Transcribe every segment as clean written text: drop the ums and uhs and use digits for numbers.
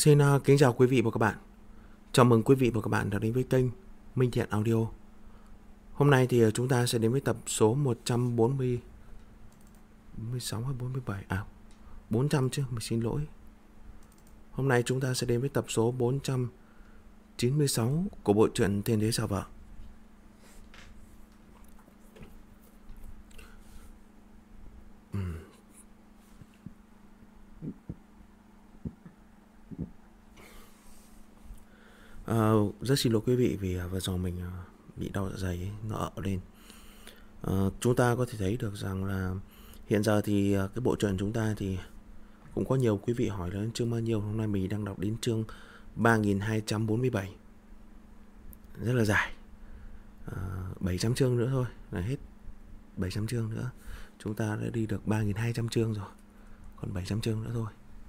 Xin kính chào quý vị và các bạn. Chào mừng quý vị và các bạn đã đến với kênh Minh Thiện Audio. Hôm nay thì chúng ta sẽ đến với tập số 146 hay 47? 400 chứ, mình xin lỗi. Hôm nay chúng ta sẽ đến với tập số 496 của bộ truyện Thiên Đế Sao Vợ. Rất xin lỗi quý vị vì vừa rồi mình bị đau dạ dày ấy, nó ợ lên. Chúng ta có thể thấy được rằng là hiện giờ thì cái bộ truyện chúng ta thì cũng có nhiều quý vị hỏi đến chương bao nhiêu. Hôm nay mình đang đọc đến chương 3247, rất là dài. 700 chương nữa thôi là hết. 700 chương nữa chúng ta đã đi được 3200 chương rồi, còn 700 chương nữa thôi.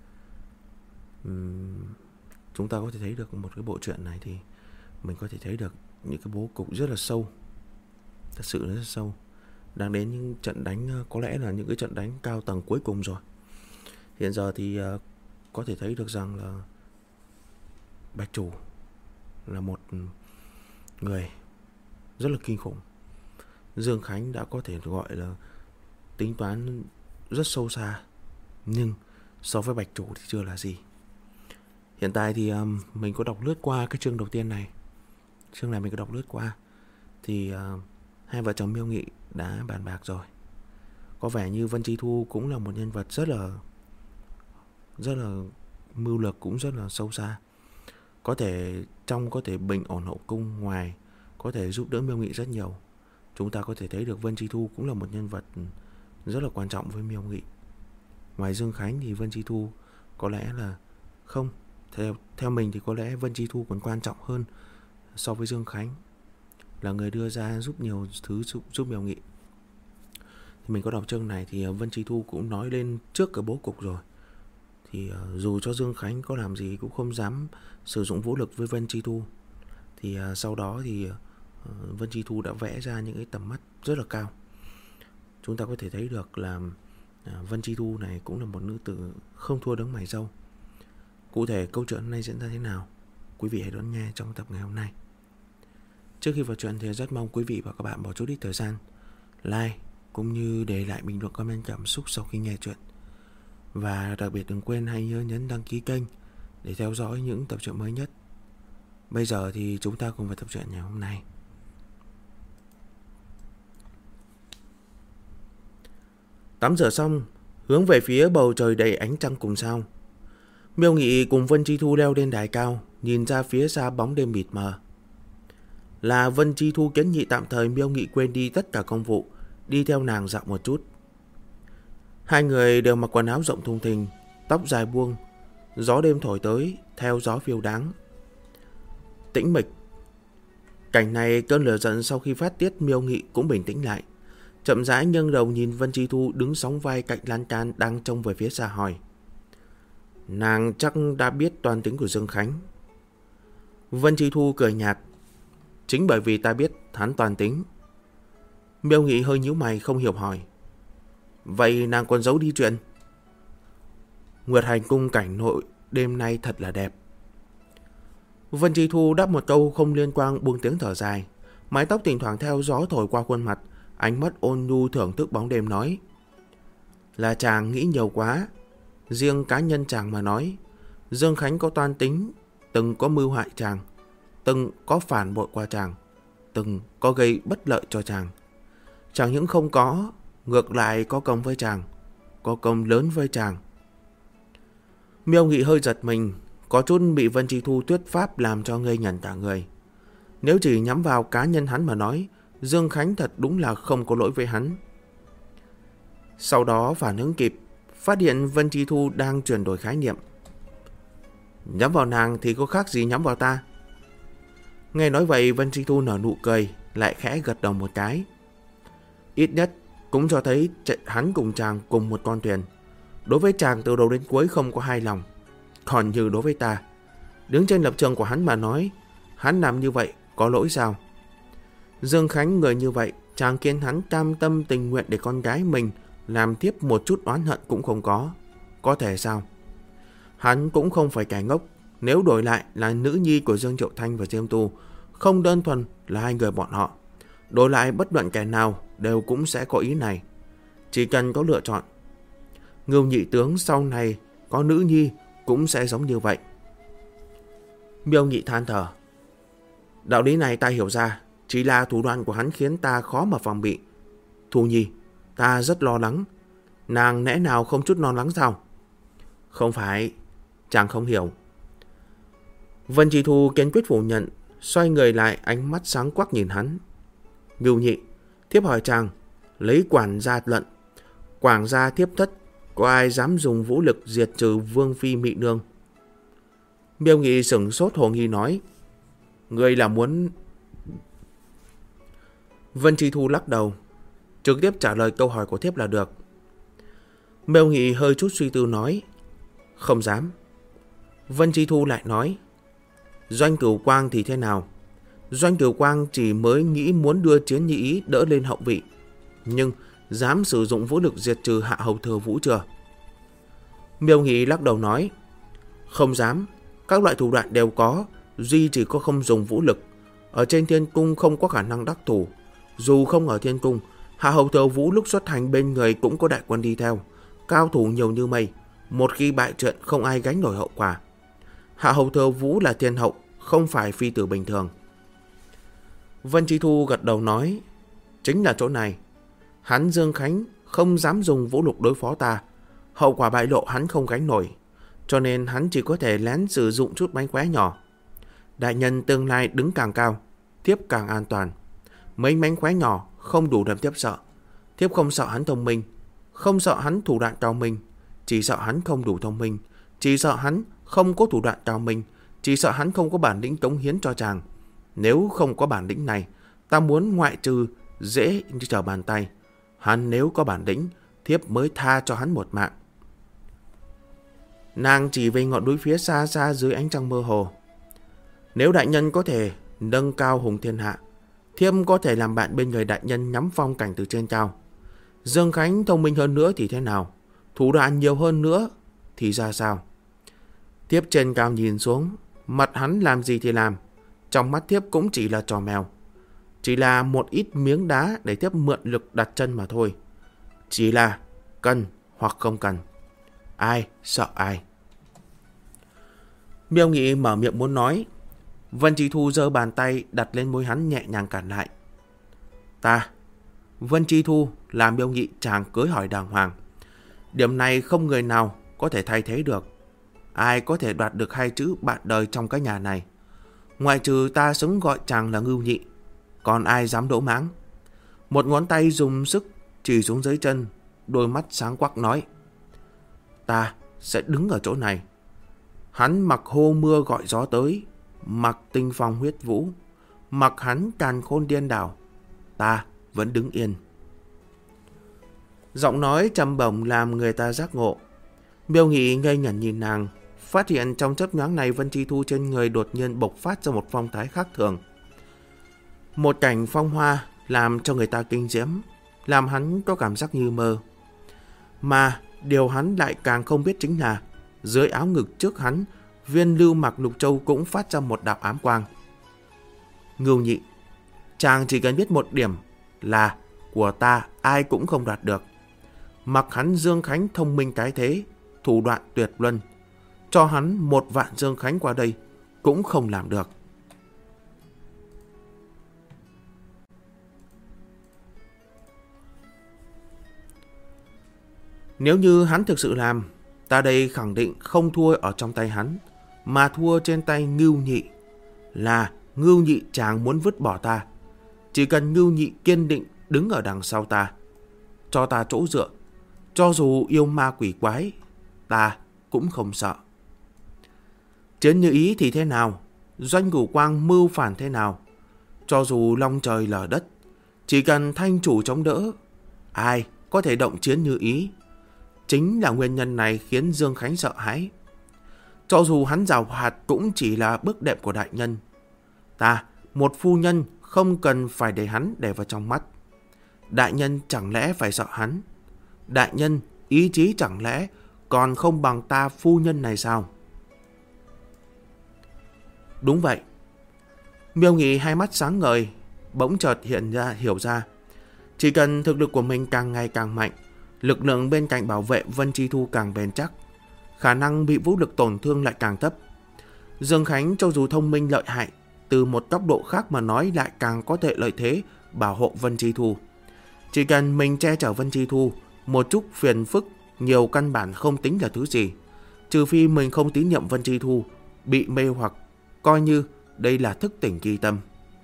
Chúng ta có thể thấy được một cái bộ truyện này thì mình có thể thấy được những cái bố cục rất là sâu, thật sự rất là sâu. Đang đến những trận đánh, có lẽ là những cái trận đánh cao tầng cuối cùng rồi. Hiện giờ thì có thể thấy được rằng là Bạch Chủ là một người rất là kinh khủng. Dương Khánh đã có thể gọi là tính toán rất sâu xa, nhưng so với Bạch Chủ thì chưa là gì. Hiện tại thì mình có đọc lướt qua cái chương đầu tiên này. Chương này mình có đọc lướt qua thì hai vợ chồng Miêu Nghị đã bàn bạc rồi. Có vẻ như Vân Chi Thu cũng là một nhân vật rất là mưu lược, cũng rất là sâu xa. Có thể bình ổn hậu cung, ngoài có thể giúp đỡ Miêu Nghị rất nhiều. Chúng ta có thể thấy được Vân Chi Thu cũng là một nhân vật rất là quan trọng với Miêu Nghị. Ngoài Dương Khánh thì Vân Chi Thu có lẽ là không. Theo mình thì có lẽ Vân Chi Thu còn quan trọng hơn so với Dương Khánh, là người đưa ra giúp nhiều thứ giúp Miêu Nghị. Thì mình có đọc chương này thì Vân Chi Thu cũng nói lên trước cái bố cục rồi. Thì dù cho Dương Khánh có làm gì cũng không dám sử dụng vũ lực với Vân Chi Thu. Thì sau đó thì Vân Chi Thu đã vẽ ra những cái tầm mắt rất là cao. Chúng ta có thể thấy được là Vân Chi Thu này cũng là một nữ tử không thua đấng mày râu. Cụ thể câu chuyện hôm nay diễn ra thế nào, quý vị hãy đón nghe trong tập ngày hôm nay. Trước khi vào chuyện thì rất mong quý vị và các bạn bỏ chút ít thời gian like cũng như để lại bình luận comment cảm xúc sau khi nghe chuyện. Và đặc biệt đừng quên hãy nhớ nhấn đăng ký kênh để theo dõi những tập truyện mới nhất. Bây giờ thì chúng ta cùng vào tập truyện ngày hôm nay. Tắm rửa xong, hướng về phía bầu trời đầy ánh trăng cùng sao, Miêu Nghị cùng Vân Chi Thu leo lên đài cao, nhìn ra phía xa bóng đêm mịt mờ. Là Vân Chi Thu kiến nghị tạm thời Miêu Nghị quên đi tất cả công vụ, đi theo nàng dạo một chút. Hai người đều mặc quần áo rộng thùng thình, tóc dài buông, gió đêm thổi tới theo gió phiêu đáng. Tĩnh mịch. Cảnh này cơn lửa giận sau khi phát tiết Miêu Nghị cũng bình tĩnh lại, chậm rãi nghiêng đầu nhìn Vân Chi Thu đứng sóng vai cạnh lan can đang trông về phía xa hỏi: nàng chắc đã biết toan tính của Dương Khánh? Vân Chi Thu cười nhạt: chính bởi vì ta biết hắn toan tính. Miêu Nghị hơi nhíu mày không hiểu hỏi: vậy nàng còn giấu đi chuyện? Nguyệt Hành cung cảnh nội đêm nay thật là đẹp. Vân Chi Thu đáp một câu không liên quan, buông tiếng thở dài, mái tóc thỉnh thoảng theo gió thổi qua khuôn mặt, ánh mắt ôn nhu thưởng thức bóng đêm nói: là chàng nghĩ nhiều quá. Riêng cá nhân chàng mà nói, Dương Khánh có toan tính, từng có mưu hại chàng, từng có phản bội qua chàng, từng có gây bất lợi cho chàng. Chẳng những không có, ngược lại có công với chàng, có công lớn với chàng. Miêu Nghị hơi giật mình, có chút bị Vân Chi Thu thuyết pháp làm cho ngây ngẩn cả người. Nếu chỉ nhắm vào cá nhân hắn mà nói, Dương Khánh thật đúng là không có lỗi với hắn. Sau đó phản ứng kịp, phát hiện Vân Chi Thu đang chuyển đổi khái niệm. Nhắm vào nàng thì có khác gì nhắm vào ta? Nghe nói vậy, Vân Chi Thu nở nụ cười, lại khẽ gật đầu một cái. Ít nhất cũng cho thấy hắn cùng chàng cùng một con thuyền. Đối với chàng từ đầu đến cuối không có hai lòng. Còn như đối với ta, đứng trên lập trường của hắn mà nói, hắn làm như vậy có lỗi sao? Dương Khánh người như vậy, chàng khiến hắn cam tâm tình nguyện để con gái mình làm tiếp một chút oán hận cũng không có thể sao? Hắn cũng không phải kẻ ngốc, nếu đổi lại là nữ nhi của Dương Triệu Thanh và Diêm Tu, không đơn thuần là hai người bọn họ, đổi lại bất luận kẻ nào đều cũng sẽ có ý này. Chỉ cần có lựa chọn, Ngưu nhị tướng sau này có nữ nhi cũng sẽ giống như vậy. Miêu Nhị than thở. Đạo lý này ta hiểu ra, chỉ là thủ đoạn của hắn khiến ta khó mà phòng bị. Thu Nhi, ta rất lo lắng. Nàng lẽ nào không chút lo lắng sao? Không phải, chàng không hiểu. Vân Chi Thu kiên quyết phủ nhận, xoay người lại, ánh mắt sáng quắc nhìn hắn. Ngưu Nhị, thiếp hỏi chàng, lấy quản gia lận, quảng gia thiếp thất, có ai dám dùng vũ lực diệt trừ Vương Phi Mị Nương? Miêu Nghị sửng sốt hồ nghi nói, ngươi là muốn... Vân Chi Thu lắc đầu, trực tiếp trả lời câu hỏi của thiếp là được. Miêu Nghị hơi chút suy tư nói, không dám. Vân Chi Thu lại nói, Doanh Cửu Quang thì thế nào? Doanh Cửu Quang chỉ mới nghĩ muốn đưa Chiến Nhị Ý đỡ lên hậu vị, nhưng dám sử dụng vũ lực diệt trừ Hạ Hầu Thừa Vũ chưa? Miêu Nghị lắc đầu nói, không dám. Các loại thủ đoạn đều có, duy chỉ có không dùng vũ lực. Ở trên thiên cung không có khả năng đắc thủ. Dù không ở thiên cung, Hạ Hầu Thừa Vũ lúc xuất hành bên người cũng có đại quân đi theo, cao thủ nhiều như mây. Một khi bại trận không ai gánh nổi hậu quả. Hạ Hầu Thừa Vũ là thiên hậu, không phải phi tử bình thường. Vân Chi Thu gật đầu nói, chính là chỗ này. Hắn Dương Khánh không dám dùng vũ lực đối phó ta, hậu quả bại lộ hắn không gánh nổi, cho nên hắn chỉ có thể lén sử dụng chút mánh khóe nhỏ. Đại nhân tương lai đứng càng cao, thiếp càng an toàn. Mấy mánh khóe nhỏ không đủ làm thiếp sợ. Thiếp không sợ hắn thông minh, không sợ hắn thủ đoạn cao minh, chỉ sợ hắn không đủ thông minh, chỉ sợ hắn không có thủ đoạn cao minh, chỉ sợ hắn không có bản lĩnh cống hiến cho chàng. Nếu không có bản lĩnh này, ta muốn ngoại trừ dễ như trở bàn tay. Hắn nếu có bản lĩnh, thiếp mới tha cho hắn một mạng. Nàng chỉ về ngọn núi phía xa xa dưới ánh trăng mơ hồ. Nếu đại nhân có thể nâng cao hùng thiên hạ, thiếp có thể làm bạn bên người đại nhân ngắm phong cảnh từ trên cao. Dương Khánh thông minh hơn nữa thì thế nào? Thủ đoạn nhiều hơn nữa thì ra sao? Thiếp trên cao nhìn xuống, mặt hắn làm gì thì làm, trong mắt thiếp cũng chỉ là trò mèo. Chỉ là một ít miếng đá để thiếp mượn lực đặt chân mà thôi. Chỉ là cần hoặc không cần. Ai sợ ai? Miêu Nghị mở miệng muốn nói. Vân Chi Thu giơ bàn tay đặt lên môi hắn nhẹ nhàng cản lại. Ta, Vân Chi Thu, là Miêu Nghị chàng cưới hỏi đàng hoàng. Điểm này không người nào có thể thay thế được. Ai có thể đoạt được hai chữ bạn đời trong cái nhà này? Ngoại trừ ta xứng gọi chàng là Ngưu Nhị, còn ai dám đỗ mãng? Một ngón tay dùng sức chỉ xuống dưới chân, đôi mắt sáng quắc nói, ta sẽ đứng ở chỗ này. Hắn mặc hô mưa gọi gió tới, mặc tinh phong huyết vũ, mặc hắn càn khôn điên đảo, ta vẫn đứng yên. Giọng nói trầm bổng làm người ta giác ngộ. Miêu Nghị ngây ngẩn nhìn nàng, phát hiện trong chớp nhoáng này Vân Chi Thu trên người đột nhiên bộc phát ra một phong thái khác thường. Một cảnh phong hoa làm cho người ta kinh diễm, làm hắn có cảm giác như mơ. Mà điều hắn lại càng không biết chính là dưới áo ngực trước hắn, viên lưu mạc lục châu cũng phát ra một đạo ám quang. Ngưu Nhị, chàng chỉ cần biết một điểm là của ta ai cũng không đoạt được. Mặc hắn Dương Khánh thông minh cái thế, thủ đoạn tuyệt luân, cho hắn 1 vạn Dương Khánh qua đây cũng không làm được. Nếu như hắn thực sự làm, ta đây khẳng định không thua ở trong tay hắn, mà thua trên tay Ngưu Nhị. Là Ngưu Nhị chàng muốn vứt bỏ ta. Chỉ cần Ngưu Nhị kiên định đứng ở đằng sau ta, cho ta chỗ dựa, cho dù yêu ma quỷ quái, ta cũng không sợ. Chiến Như Ý thì thế nào? Doanh Cửu Quang mưu phản thế nào? Cho dù long trời lở đất, chỉ cần thanh chủ chống đỡ, ai có thể động Chiến Như Ý? Chính là nguyên nhân này khiến Dương Khánh sợ hãi. Cho dù hắn giàu hoạt cũng chỉ là bước đệm của đại nhân. Ta, một phu nhân, không cần phải để hắn để vào trong mắt. Đại nhân chẳng lẽ phải sợ hắn? Đại nhân, ý chí chẳng lẽ còn không bằng ta phu nhân này sao? Đúng vậy. Miêu Nghị hai mắt sáng ngời, bỗng chợt hiểu ra. Chỉ cần thực lực của mình càng ngày càng mạnh, lực lượng bên cạnh bảo vệ Vân Chi Thu càng bền chắc, khả năng bị vũ lực tổn thương lại càng thấp. Dương Khánh cho dù thông minh lợi hại, từ một góc độ khác mà nói lại càng có thể lợi thế bảo hộ Vân Chi Thu. Chỉ cần mình che chở Vân Chi Thu, một chút phiền phức nhiều căn bản không tính là thứ gì. Trừ phi mình không tín nhiệm Vân Chi Thu, bị mê hoặc, coi như đây là thức tỉnh kỳ tâm.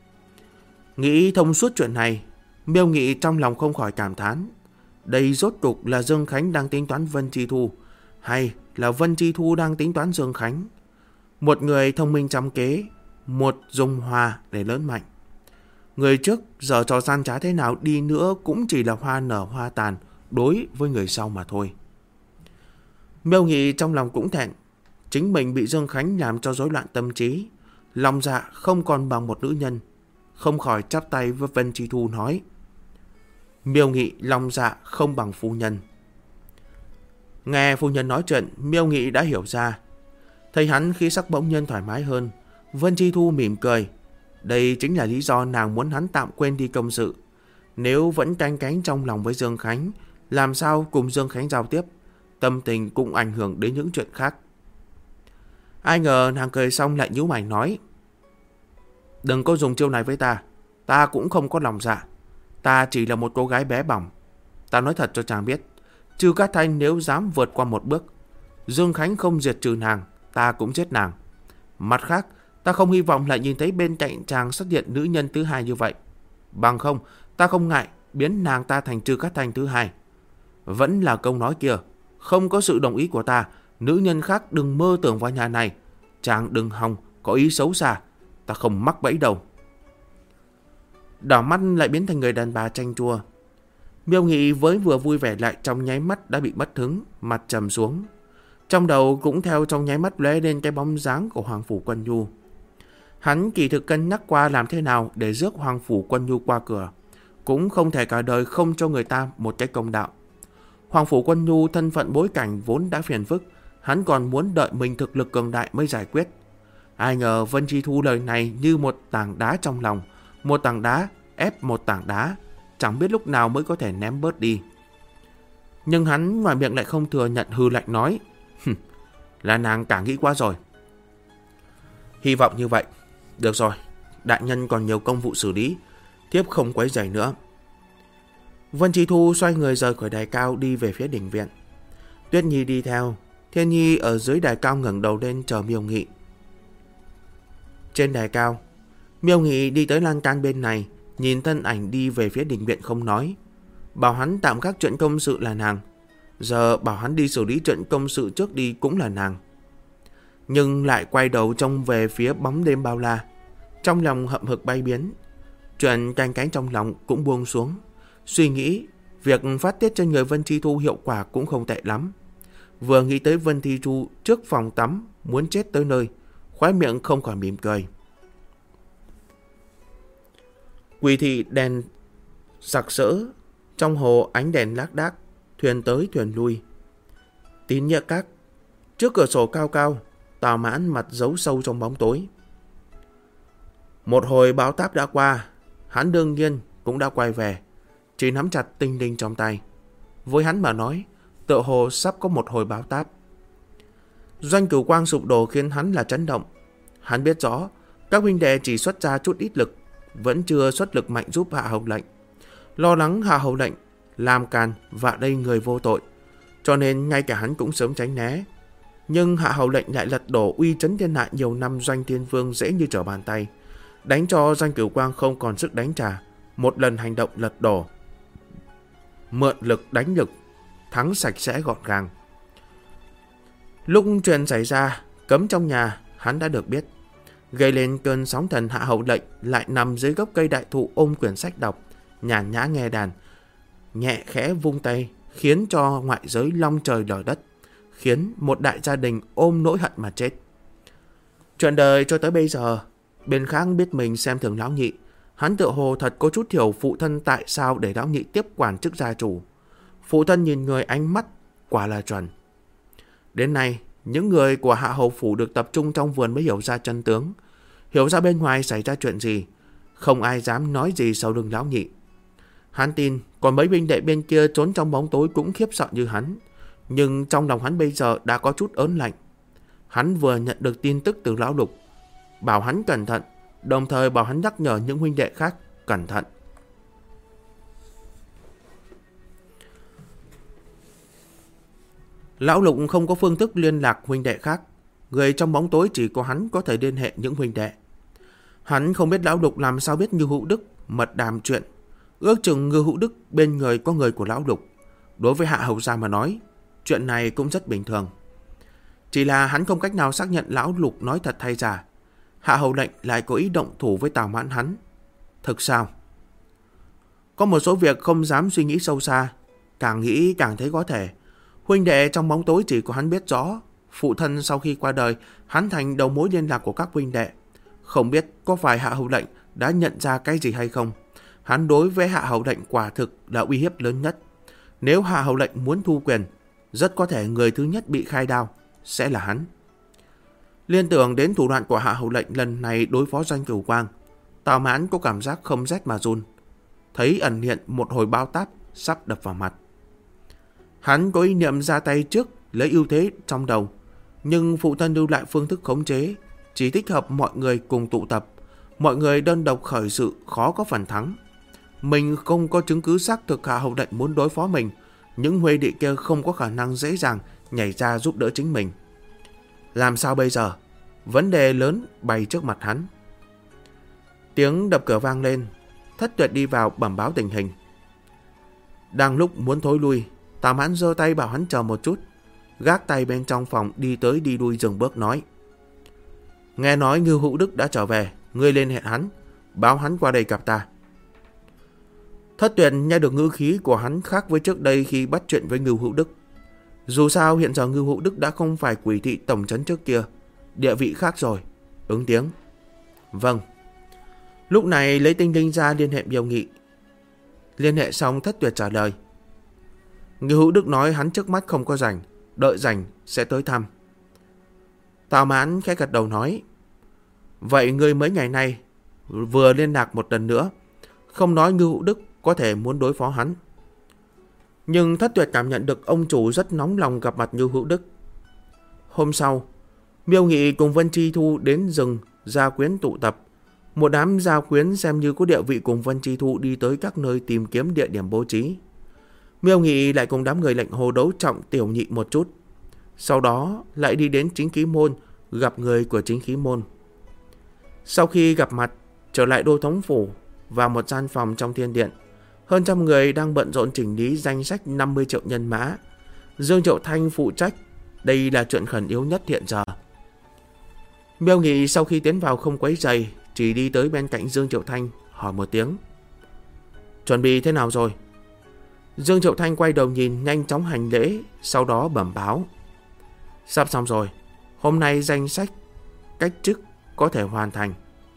Nghĩ thông suốt chuyện này, Miêu Nghị trong lòng không khỏi cảm thán. Đây rốt cục là Dương Khánh đang tính toán Vân Chi Thu, hay là Vân Chi Thu đang tính toán Dương Khánh? Một người thông minh trăm kế, một dùng hòa để lớn mạnh. Người trước giờ trò gian trá thế nào đi nữa cũng chỉ là hoa nở hoa tàn đối với người sau mà thôi. Miêu Nghị trong lòng cũng thẹn, chính mình bị Dương Khánh làm cho rối loạn tâm trí, lòng dạ không còn bằng một nữ nhân, không khỏi chắp tay với Vân Chi Thu nói: Miêu Nghị lòng dạ không bằng phu nhân. Nghe phu nhân nói chuyện, Miêu Nghị đã hiểu ra. Thấy hắn khí sắc bỗng nhiên thoải mái hơn, Vân Chi Thu mỉm cười. Đây chính là lý do nàng muốn hắn tạm quên đi công sự. Nếu vẫn canh cánh trong lòng với Dương Khánh, làm sao cùng Dương Khánh giao tiếp, tâm tình cũng ảnh hưởng đến những chuyện khác. Ai ngờ nàng cười xong lại nhíu mày nói: Đừng có dùng chiêu này với ta, ta cũng không có lòng dạ. Ta chỉ là một cô gái bé bỏng. Ta nói thật cho chàng biết, Trư Cát Thanh nếu dám vượt qua một bước, Dương Khánh không diệt trừ nàng, ta cũng giết nàng. Mặt khác, ta không hy vọng lại nhìn thấy bên cạnh chàng xuất hiện nữ nhân thứ hai như vậy. Bằng không, ta không ngại biến nàng ta thành Trư Cát Thanh thứ hai. Vẫn là câu nói kia, không có sự đồng ý của ta, nữ nhân khác đừng mơ tưởng vào nhà này. Chàng đừng hòng có ý xấu xa, ta không mắc bẫy đâu. Đỏ mắt lại biến thành người đàn bà chanh chua. Miêu Nghị với vừa vui vẻ lại trong nháy mắt đã bị mất hứng, mặt trầm xuống. Trong đầu cũng theo trong nháy mắt lóe lên cái bóng dáng của Hoàng Phủ Quân Nhu. Hắn kỳ thực cân nhắc qua làm thế nào để rước Hoàng Phủ Quân Nhu qua cửa, cũng không thể cả đời không cho người ta một cái công đạo. Hoàng Phủ Quân Nhu thân phận bối cảnh vốn đã phiền phức, hắn còn muốn đợi mình thực lực cường đại mới giải quyết. Ai ngờ Vân Chi Thu lời này như một tảng đá trong lòng, một tảng đá ép một tảng đá, chẳng biết lúc nào mới có thể ném bớt đi. Nhưng hắn ngoài miệng lại không thừa nhận, hừ lạnh nói: Là nàng cả nghĩ quá rồi. Hy vọng như vậy. Được rồi, đại nhân còn nhiều công vụ xử lý, thiếp không quấy rầy nữa. Vân Chi Thu xoay người rời khỏi đài cao đi về phía đình viện. Tuyết Nhi đi theo. Thiên Nhi ở dưới đài cao ngẩng đầu lên chờ Miêu Nghị. Trên đài cao, Miêu Nghị đi tới lan can bên này, nhìn thân ảnh đi về phía đình viện không nói. Bảo hắn tạm gác chuyện công sự là nàng, giờ bảo hắn đi xử lý chuyện công sự trước đi cũng là nàng. Nhưng lại quay đầu trông về phía bóng đêm bao la, trong lòng hậm hực bay biến. Chuyện canh cánh trong lòng cũng buông xuống, suy nghĩ việc phát tiết trên người Vân Chi Thu hiệu quả cũng không tệ lắm. Vừa nghĩ tới Vân Chi Thu trước phòng tắm muốn chết tới nơi, khóe miệng không khỏi mỉm cười. Quỳ thị đèn sặc sỡ, trong hồ ánh đèn lác đác, thuyền tới thuyền lui. Tín Nghĩa Các, trước cửa sổ cao cao, Tào Mãn mặt giấu sâu trong bóng tối. Một hồi bão táp đã qua, hắn đương nhiên cũng đã quay về, chỉ nắm chặt tinh đinh trong tay. Với hắn mà nói, tựa hồ sắp có một hồi bão táp. Doanh Cửu Quang sụp đổ khiến hắn là chấn động. Hắn biết rõ các huynh đệ chỉ xuất ra chút ít lực, vẫn chưa xuất lực mạnh giúp Hạ Hầu Lệnh. Lo lắng Hạ Hầu Lệnh làm càn vạ đây người vô tội, cho nên ngay cả hắn cũng sớm tránh né. Nhưng Hạ Hầu Lệnh lại lật đổ uy chấn thiên hạ nhiều năm Doanh Thiên Vương dễ như trở bàn tay, đánh cho Doanh Cửu Quang không còn sức đánh trả. Một lần hành động lật đổ, mượn lực đánh lực, thắng sạch sẽ gọn gàng. Lúc chuyện xảy ra, cấm trong nhà hắn đã được biết. Gây lên cơn sóng thần, Hạ Hầu Lệnh lại nằm dưới gốc cây đại thụ ôm quyển sách đọc, nhàn nhã nghe đàn, nhẹ khẽ vung tay, khiến cho ngoại giới long trời lở đất, khiến một đại gia đình ôm nỗi hận mà chết. Chuyện đời cho tới bây giờ, bên khác biết mình xem thường lão nhị, hắn tựa hồ thật có chút hiểu phụ thân tại sao để lão nhị tiếp quản chức gia chủ. Phụ thân nhìn người ánh mắt quả là chuẩn. Đến nay, những người của Hạ Hầu Phủ được tập trung trong vườn mới hiểu ra chân tướng. hiểu ra bên ngoài xảy ra chuyện gì. Không ai dám nói gì sau lưng lão nhị. Hắn tin còn mấy huynh đệ bên kia trốn trong bóng tối cũng khiếp sợ như hắn. Nhưng trong lòng hắn bây giờ đã có chút ớn lạnh. Hắn vừa nhận được tin tức từ lão Lục, bảo hắn cẩn thận, đồng thời bảo hắn nhắc nhở những huynh đệ khác cẩn thận. Lão Lục không có phương thức liên lạc huynh đệ khác. Người trong bóng tối chỉ có hắn có thể liên hệ những huynh đệ. Hắn không biết lão Lục làm sao biết Ngưu Hữu Đức mật đàm chuyện. Ước chừng Ngưu Hữu Đức bên người có người của lão Lục. Đối với Hạ Hầu gia mà nói, chuyện này cũng rất bình thường. Chỉ là hắn không cách nào xác nhận lão Lục nói thật hay giả. Hạ Hầu lệnh lại có ý động thủ với Tào Mãn hắn. Thực sao? Có một số việc không dám suy nghĩ sâu xa. Càng nghĩ càng thấy có thể. Huynh đệ trong bóng tối chỉ có hắn biết rõ. Phụ thân sau khi qua đời, hắn thành đầu mối liên lạc của các huynh đệ. Không biết có phải Hạ Hầu lệnh đã nhận ra cái gì hay không. Hắn đối với Hạ Hầu lệnh quả thực là uy hiếp lớn nhất. Nếu Hạ Hầu lệnh muốn thu quyền, rất có thể người thứ nhất bị khai đao sẽ là hắn. Liên tưởng đến thủ đoạn của Hạ Hầu lệnh lần này đối phó Doanh Cửu Quang, Tào Mãn có cảm giác không rét mà run. Thấy ẩn hiện một hồi bao táp sắp đập vào mặt. Hắn có ý niệm ra tay trước lấy ưu thế trong đầu, nhưng phụ thân lưu lại phương thức khống chế, chỉ thích hợp mọi người cùng tụ tập. Mọi người đơn độc khởi sự khó có phần thắng. Mình không có chứng cứ xác thực Hạ Hầu lệnh muốn đối phó mình, những huynh đệ kia không có khả năng dễ dàng nhảy ra giúp đỡ chính mình. Làm sao bây giờ? Vấn đề lớn bày trước mặt hắn. Tiếng đập cửa vang lên. Thất Tuyệt đi vào bẩm báo tình hình. Đang lúc muốn thối lui, Tào Mãn giơ tay bảo hắn chờ một chút. Gác tay bên trong phòng đi tới đi lui dừng bước nói: Nghe nói Ngưu Hữu Đức đã trở về, ngươi liên hệ hắn, báo hắn qua đây gặp ta. Thất Tuyệt nghe được ngữ khí của hắn khác với trước đây khi bắt chuyện với Ngưu Hữu Đức. Dù sao hiện giờ Ngưu Hữu Đức đã không phải quỷ thị tổng trấn trước kia, địa vị khác rồi. Ứng tiếng: Vâng. Lúc này lấy Tinh Linh ra liên hệ Miêu Nghị. Liên hệ xong Thất Tuyệt trả lời: Ngưu Hữu Đức nói hắn trước mắt không có rảnh, đợi rảnh sẽ tới thăm. Tào Mãn khẽ gật đầu nói: Vậy ngươi mấy ngày nay vừa liên lạc một lần nữa, không nói Ngưu Hữu Đức có thể muốn đối phó hắn. Nhưng Thất Tuyệt cảm nhận được ông chủ rất nóng lòng gặp mặt Ngưu Hữu Đức. Hôm sau, Miêu Nghị cùng Vân Chi Thu đến rừng gia quyến tụ tập. Một đám gia quyến xem như có địa vị cùng Vân Chi Thu đi tới các nơi tìm kiếm địa điểm bố trí. Miêu Nghị lại cùng đám người lệnh Hồ đấu trọng Tiểu Nhị một chút. Sau đó lại đi đến Chính Khí Môn gặp người của Chính Khí Môn. Sau khi gặp mặt, trở lại Đô Thống Phủ, vào một gian phòng trong thiên điện. Hơn trăm người đang bận rộn chỉnh lý danh sách 50 triệu nhân mã. Dương Triệu Thanh phụ trách. Đây là chuyện khẩn yếu nhất hiện giờ. Miêu Nghị sau khi tiến vào không quấy rầy, chỉ đi tới bên cạnh Dương Triệu Thanh hỏi một tiếng: Chuẩn bị thế nào rồi? Dương Triệu Thanh quay đầu nhìn, nhanh chóng hành lễ, sau đó bẩm báo: Sắp xong rồi. Hôm nay danh sách cách chức có thể hoàn thành.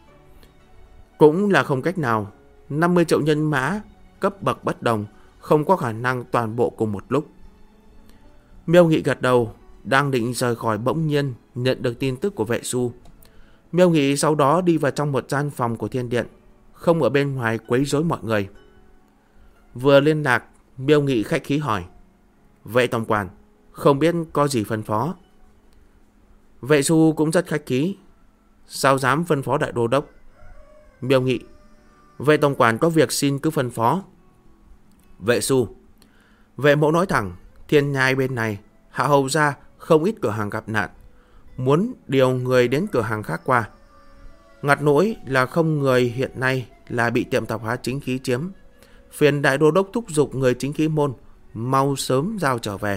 Cũng là không cách nào. 50 triệu nhân mã cấp bậc bất đồng, không có khả năng toàn bộ cùng một lúc. Miêu Nghị gật đầu, đang định rời khỏi bỗng nhiên nhận được tin tức của vệ su. Miêu Nghị sau đó đi vào trong một gian phòng của thiên điện, không ở bên ngoài quấy rối mọi người. Vừa liên lạc, Miêu Nghị khách khí hỏi: Vệ tổng quản, không biết có gì phân phó? Vệ su cũng rất khách khí: Sao dám phân phó đại đô đốc? Miêu Nghị: Vệ tổng quản có việc xin cứ phân phó. Vệ su: Vệ mẫu nói thẳng, Thiên Nhai bên này Hạ Hầu gia không ít cửa hàng gặp nạn, muốn điều người đến cửa hàng khác qua. Ngặt nỗi là không người hiện nay là bị tiệm tạp hóa Chính Khí chiếm. Phiền đại đô đốc thúc giục người Chính Khí môn mau sớm giao trở về.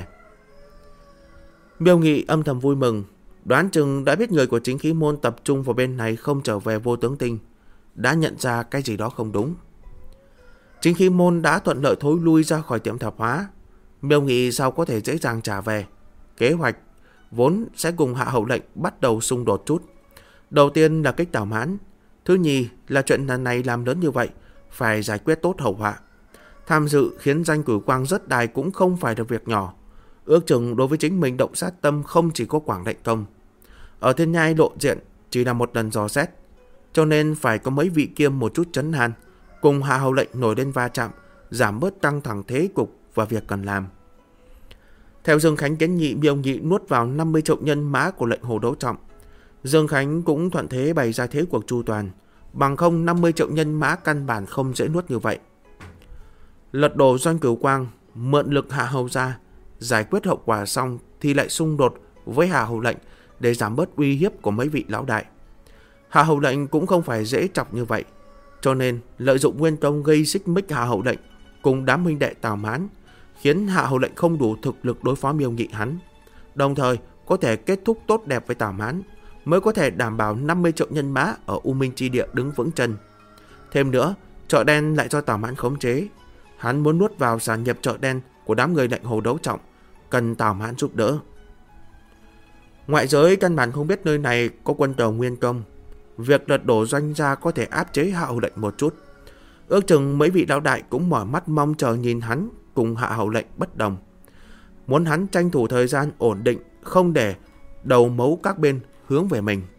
Miêu Nghị âm thầm vui mừng, đoán chừng đã biết người của Chính Khí môn tập trung vào bên này không trở về Vô Tướng Tinh, đã nhận ra cái gì đó không đúng. Chính Khí môn đã thuận lợi thối lui ra khỏi tiệm tạp hóa, Miêu Nghị sao có thể dễ dàng trả về. Kế hoạch vốn sẽ cùng Hạ Hầu lệnh bắt đầu xung đột chút. Đầu tiên là kích Tào Mãn, thứ nhì là chuyện lần này làm lớn như vậy, phải giải quyết tốt hậu họa. Tham dự khiến danh Cửu Quang rất đài cũng không phải là việc nhỏ. Ước chừng đối với chính mình động sát tâm không chỉ có Quảng Lệnh Công. Ở Thiên Nhai lộ diện chỉ là một lần dò xét. cho nên phải có mấy vị kiêm một chút trấn an, cùng hạ hầu lệnh nổi lên va chạm, giảm bớt căng thẳng thế cục và việc cần làm. Theo Dương Khánh kiến nghị, Miêu Nghị nuốt vào 50 triệu nhân mã của lệnh Hồ Đấu Trọng. Dương Khánh cũng thuận thế bày ra thế cuộc chu toàn, bằng không 50 triệu nhân mã căn bản không dễ nuốt như vậy. Lật đổ Doanh Cửu Quang, mượn lực hạ hầu ra, giải quyết hậu quả xong thì lại xung đột với hạ hầu lệnh để giảm bớt uy hiếp của mấy vị lão đại. Hạ hầu lệnh cũng không phải dễ chọc như vậy, cho nên lợi dụng Nguyên Tông gây xích mích hạ hầu lệnh cùng đám huynh đệ Tào Mãn, khiến hạ hầu lệnh không đủ thực lực đối phó Miêu Nghị hắn, đồng thời có thể kết thúc tốt đẹp với Tào Mãn, mới có thể đảm bảo 50 triệu nhân mã ở U Minh Chi Địa đứng vững chân. Thêm nữa, chợ đen lại do Tào Mãn khống chế, hắn muốn nuốt vào sản nghiệp chợ đen của đám người lệnh Hồ Đấu Trọng, cần Tào Mãn giúp đỡ. Ngoại giới căn bản không biết nơi này có quân tàu Nguyên Công, việc lật đổ Doanh gia có thể áp chế hạ hầu lệnh một chút. Ước chừng mấy vị lão đại cũng mỏi mắt mong chờ nhìn hắn cùng hạ hầu lệnh bất đồng, muốn hắn tranh thủ thời gian ổn định, không để đầu mấu các bên hướng về mình.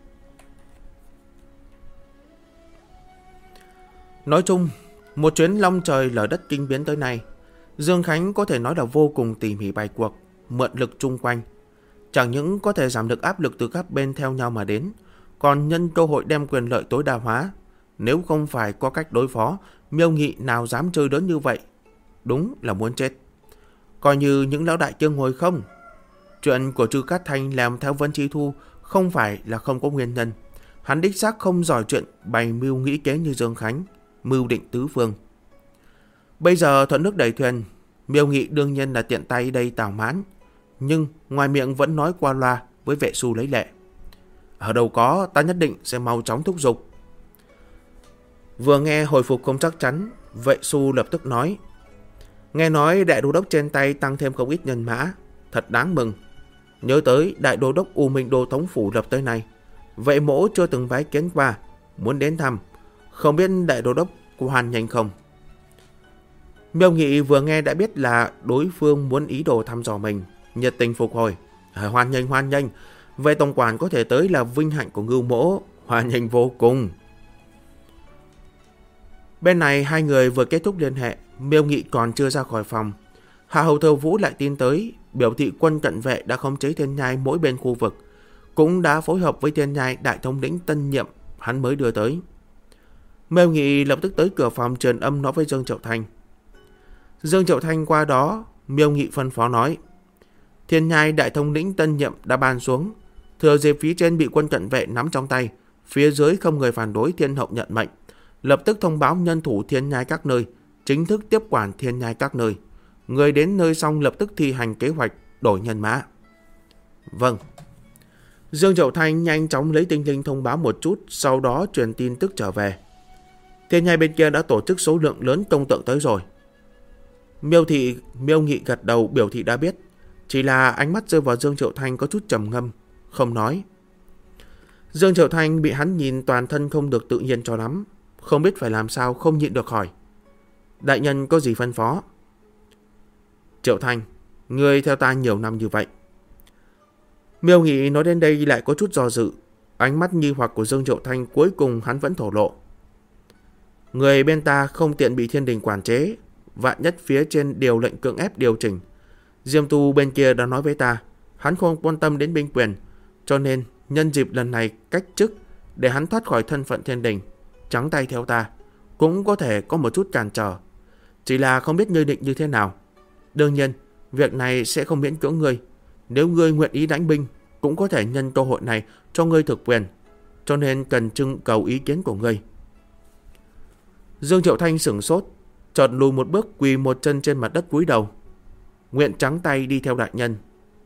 Nói chung, một chuyến long trời lở đất kinh biến tới nay, Dương Khánh có thể nói là vô cùng tỉ mỉ bày cuộc, mượn lực chung quanh. Chẳng những có thể giảm được áp lực từ các bên theo nhau mà đến, còn nhân cơ hội đem quyền lợi tối đa hóa. Nếu không phải có cách đối phó, Miêu Nghị nào dám chơi lớn như vậy. Đúng là muốn chết. Coi như những lão đại kia ngồi không. Chuyện của Trư Cát Thanh làm theo Vân Chi Thu không phải là không có nguyên nhân. Hắn đích xác không giỏi chuyện bày mưu nghĩ kế như Dương Khánh, mưu định tứ phương. Bây giờ thuận nước đẩy thuyền, Miêu Nghị đương nhiên là tiện tay đây Tào Mãn, nhưng ngoài miệng vẫn nói qua loa với vệ su lấy lệ. Ở đâu có, ta nhất định sẽ mau chóng thúc giục. Vừa nghe hồi phục không chắc chắn, vệ su lập tức nói: nghe nói đại đô đốc trên tay tăng thêm không ít nhân mã, thật đáng mừng. Nhớ tới đại đô đốc U Minh Đô thống phủ lập tới nay, vệ mỗ chưa từng bái kiến qua, muốn đến thăm, không biết đại đô đốc có hoan nghênh không? Miêu Nghị vừa nghe đã biết là đối phương muốn ý đồ thăm dò mình, nhiệt tình phục hồi: hoan nghênh, vệ tổng quản có thể tới là vinh hạnh của Ngưu mỗ, hoan nghênh vô cùng. Bên này hai người vừa kết thúc liên hệ, Miêu Nghị còn chưa ra khỏi phòng, Hạ Hầu Thơ Vũ lại tin tới, biểu thị quân cận vệ đã khống chế Thiên Nhai mỗi bên khu vực, cũng đã phối hợp với Thiên Nhai đại thống lĩnh tân nhiệm hắn mới đưa tới. Miêu Nghị lập tức tới cửa phòng truyền âm nói với Dương Triệu Thanh. Dương Triệu Thanh qua đó, Miêu Nghị phân phó nói: Thiên Nhai đại thống lĩnh tân nhiệm đã ban xuống, thừa dịp phía trên bị quân cận vệ nắm trong tay, phía dưới không người phản đối, Thiên hậu nhận mệnh, lập tức thông báo nhân thủ Thiên Nhai các nơi, chính thức tiếp quản Thiên Nhai các nơi. Người đến nơi xong lập tức thi hành kế hoạch đổi nhân mã. Vâng. Dương Triệu Thanh nhanh chóng lấy tinh linh thông báo một chút, sau đó truyền tin tức trở về. Thiên Nhai bên kia đã tổ chức số lượng lớn công tượng tới rồi. Miêu Nghị gật đầu biểu thị đã biết, chỉ là ánh mắt rơi vào Dương Triệu Thanh có chút trầm ngâm, không nói. Dương Triệu Thanh bị hắn nhìn toàn thân không được tự nhiên cho lắm, không biết phải làm sao, không nhịn được hỏi: đại nhân có gì phân phó? Triệu Thanh, ngươi theo ta nhiều năm như vậy. Miêu Nghị nói đến đây lại có chút do dự, ánh mắt nghi hoặc của Dương Triệu Thanh cuối cùng hắn vẫn thổ lộ: người bên ta không tiện bị thiên đình quản chế, vạn nhất phía trên điều lệnh cưỡng ép điều chỉnh. Diêm Tu bên kia đã nói với ta, hắn không quan tâm đến binh quyền, cho nên nhân dịp lần này cách chức để hắn thoát khỏi thân phận thiên đình, trắng tay theo ta, cũng có thể có một chút cản trở. Chỉ là không biết ngươi định như thế nào. Đương nhiên, việc này sẽ không miễn cưỡng ngươi. Nếu ngươi nguyện ý đánh binh, cũng có thể nhân cơ hội này cho ngươi thực quyền, cho nên cần trưng cầu ý kiến của ngươi. Dương Triệu Thanh sửng sốt, chợt lùi một bước, quỳ một chân trên mặt đất cúi đầu: nguyện trắng tay đi theo đại nhân.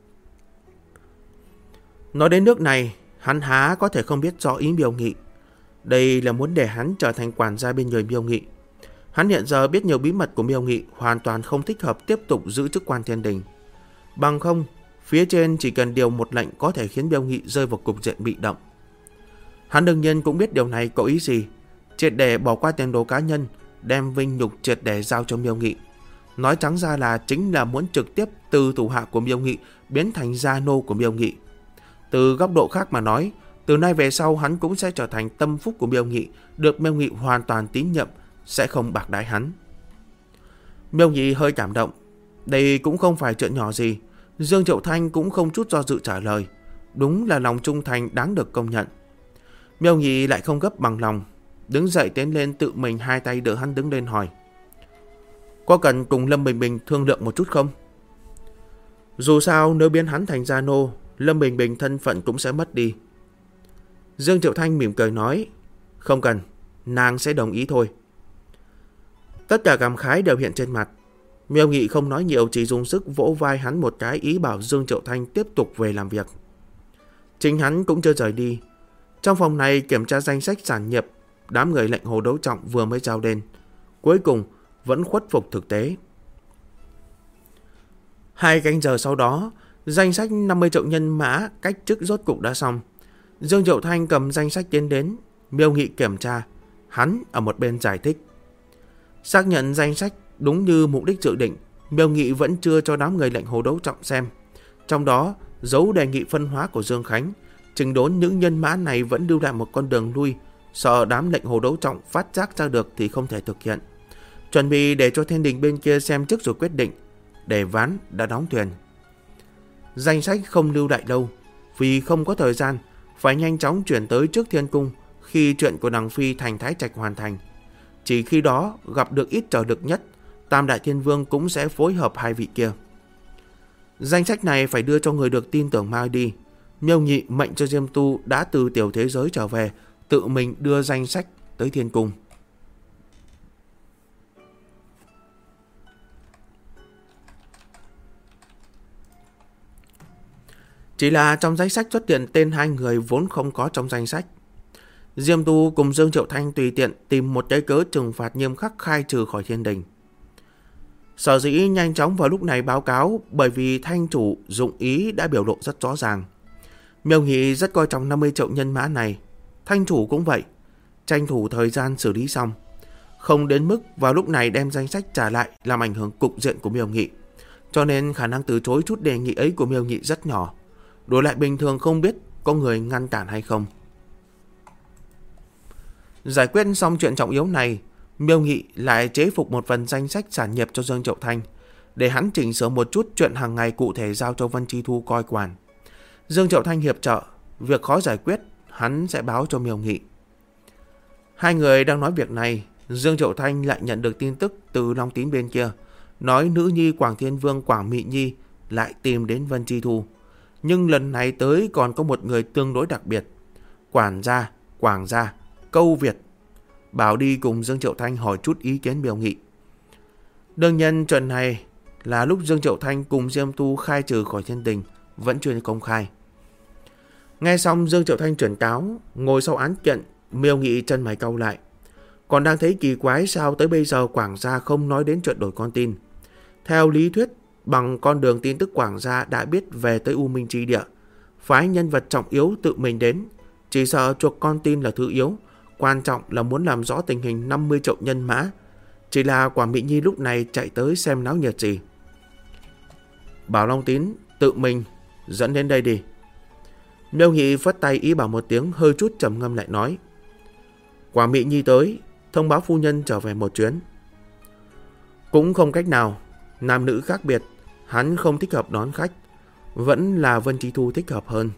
Nói đến nước này, hắn há có thể không biết rõ ý Miêu Nghị. Đây là muốn để hắn trở thành quản gia bên người Miêu Nghị. Hắn hiện giờ biết nhiều bí mật của Miêu Nghị, hoàn toàn không thích hợp tiếp tục giữ chức quan thiên đình. Bằng không, phía trên chỉ cần điều một lệnh có thể khiến Miêu Nghị rơi vào cục diện bị động. Hắn đương nhiên cũng biết điều này có ý gì, triệt để bỏ qua tiền đồ cá nhân, đem vinh nhục triệt để giao cho Miêu Nghị. Nói trắng ra là chính là muốn trực tiếp từ thủ hạ của Miêu Nghị biến thành gia nô của Miêu Nghị. Từ góc độ khác mà nói, Từ nay về sau hắn cũng sẽ trở thành tâm phúc của Miêu Nghị, được Miêu Nghị hoàn toàn tín nhiệm, sẽ không bạc đãi hắn. Miêu Nghị hơi cảm động. Đây cũng không phải chuyện nhỏ gì. Dương Triệu Thanh cũng không chút do dự trả lời. Đúng là lòng trung thành đáng được công nhận. Miêu Nghị lại không gấp bằng lòng, đứng dậy tiến lên tự mình hai tay đỡ hắn đứng lên hỏi: có cần cùng Lâm Bình Bình thương lượng một chút không? Dù sao nếu biến hắn thành gia nô, Lâm Bình Bình thân phận cũng sẽ mất đi. Dương Triệu Thanh mỉm cười nói: không cần, nàng sẽ đồng ý thôi. Tất cả cảm khái đều hiện trên mặt. Miêu Nghị không nói nhiều, chỉ dùng sức vỗ vai hắn một cái, ý bảo Dương Triệu Thanh tiếp tục về làm việc. Chính hắn cũng chưa rời đi. Trong phòng này kiểm tra danh sách sản nghiệp, đám người lệnh Hồ Đấu Trọng vừa mới giao đến, cuối cùng vẫn khuất phục thực tế. 2 canh giờ sau đó, danh sách 50 triệu nhân mã cách chức rốt cục đã xong. Dương Triệu Thanh cầm danh sách tiến đến, Miêu Nghị kiểm tra, hắn ở một bên giải thích. Xác nhận danh sách đúng như mục đích dự định, Miêu Nghị vẫn chưa cho đám người lệnh Hồ Đấu Trọng xem. Trong đó, dấu đề nghị phân hóa của Dương Khánh, trình đốn những nhân mã này vẫn lưu lại một con đường lui, sợ đám lệnh Hồ Đấu Trọng phát giác ra được thì không thể thực hiện. Chuẩn bị để cho Thiên Đình bên kia xem trước rồi quyết định, để ván đã đóng thuyền. Danh sách không lưu lại lâu, vì không có thời gian, phải nhanh chóng chuyển tới trước Thiên Cung khi chuyện của Đằng Phi thành Thái Trạch hoàn thành. Chỉ khi đó gặp được ít trở lực nhất, Tam Đại Thiên Vương cũng sẽ phối hợp hai vị kia. Danh sách này phải đưa cho người được tin tưởng mang đi. Miêu Nghị mệnh cho Diêm Tu đã từ tiểu thế giới trở về, tự mình đưa danh sách tới Thiên Cung. Chỉ là trong danh sách xuất hiện tên 2 người vốn không có trong danh sách. Diêm Tu cùng Dương Triệu Thanh tùy tiện tìm một cái cớ trừng phạt nghiêm khắc khai trừ khỏi Thiên Đình. Sở dĩ nhanh chóng vào lúc này báo cáo bởi vì Thanh chủ dụng ý đã biểu lộ rất rõ ràng. Miêu Nghị rất coi trọng 50 triệu nhân mã này, Thanh chủ cũng vậy, tranh thủ thời gian xử lý xong, không đến mức vào lúc này đem danh sách trả lại làm ảnh hưởng cục diện của Miêu Nghị. Cho nên khả năng từ chối chút đề nghị ấy của Miêu Nghị rất nhỏ. Đổi lại bình thường không biết có người ngăn cản hay không. Giải quyết xong chuyện trọng yếu này, Miêu Nghị lại chế phục một phần danh sách sản nghiệp cho Dương Triệu Thanh, để hắn chỉnh sửa một chút chuyện hàng ngày cụ thể giao cho Vân Chi Thu coi quản. Dương Triệu Thanh hiệp trợ, việc khó giải quyết hắn sẽ báo cho Miêu Nghị. 2 người đang nói việc này, Dương Triệu Thanh lại nhận được tin tức từ Long Tín bên kia, nói nữ nhi Quảng Thiên Vương Quảng Mị Nhi lại tìm đến Vân Chi Thu. Nhưng lần này tới còn có một người tương đối đặc biệt, Quảng gia Câu Việt, bảo đi cùng Dương Triệu Thanh hỏi chút ý kiến Miêu Nghị. Đương nhiên chuyện này là lúc Dương Triệu Thanh cùng Diêm Tu khai trừ khỏi Thiên Đình, vẫn chưa công khai. Nghe xong Dương Triệu Thanh chuyển cáo, ngồi sau án kiện, Miêu Nghị chân mày cau lại. Còn đang thấy kỳ quái sao tới bây giờ Quảng gia không nói đến chuyện đổi con tin. Theo lý thuyết, bằng con đường tin tức Quảng gia đã biết về tới U Minh Chi Địa, phái nhân vật trọng yếu tự mình đến, chỉ sợ chuộc con tin là thứ yếu, quan trọng là muốn làm rõ tình hình 50 triệu nhân mã. Chỉ là Quảng Mỹ Nhi lúc này chạy tới xem náo nhiệt gì. Bảo Long Tín tự mình dẫn đến đây đi. Miêu Nghị phất tay ý bảo một tiếng, hơi chút trầm ngâm lại nói: Quảng Mỹ Nhi tới, thông báo phu nhân trở về một chuyến. Cũng không cách nào, nam nữ khác biệt, hắn không thích hợp đón khách, vẫn là Vân Chi Thu thích hợp hơn.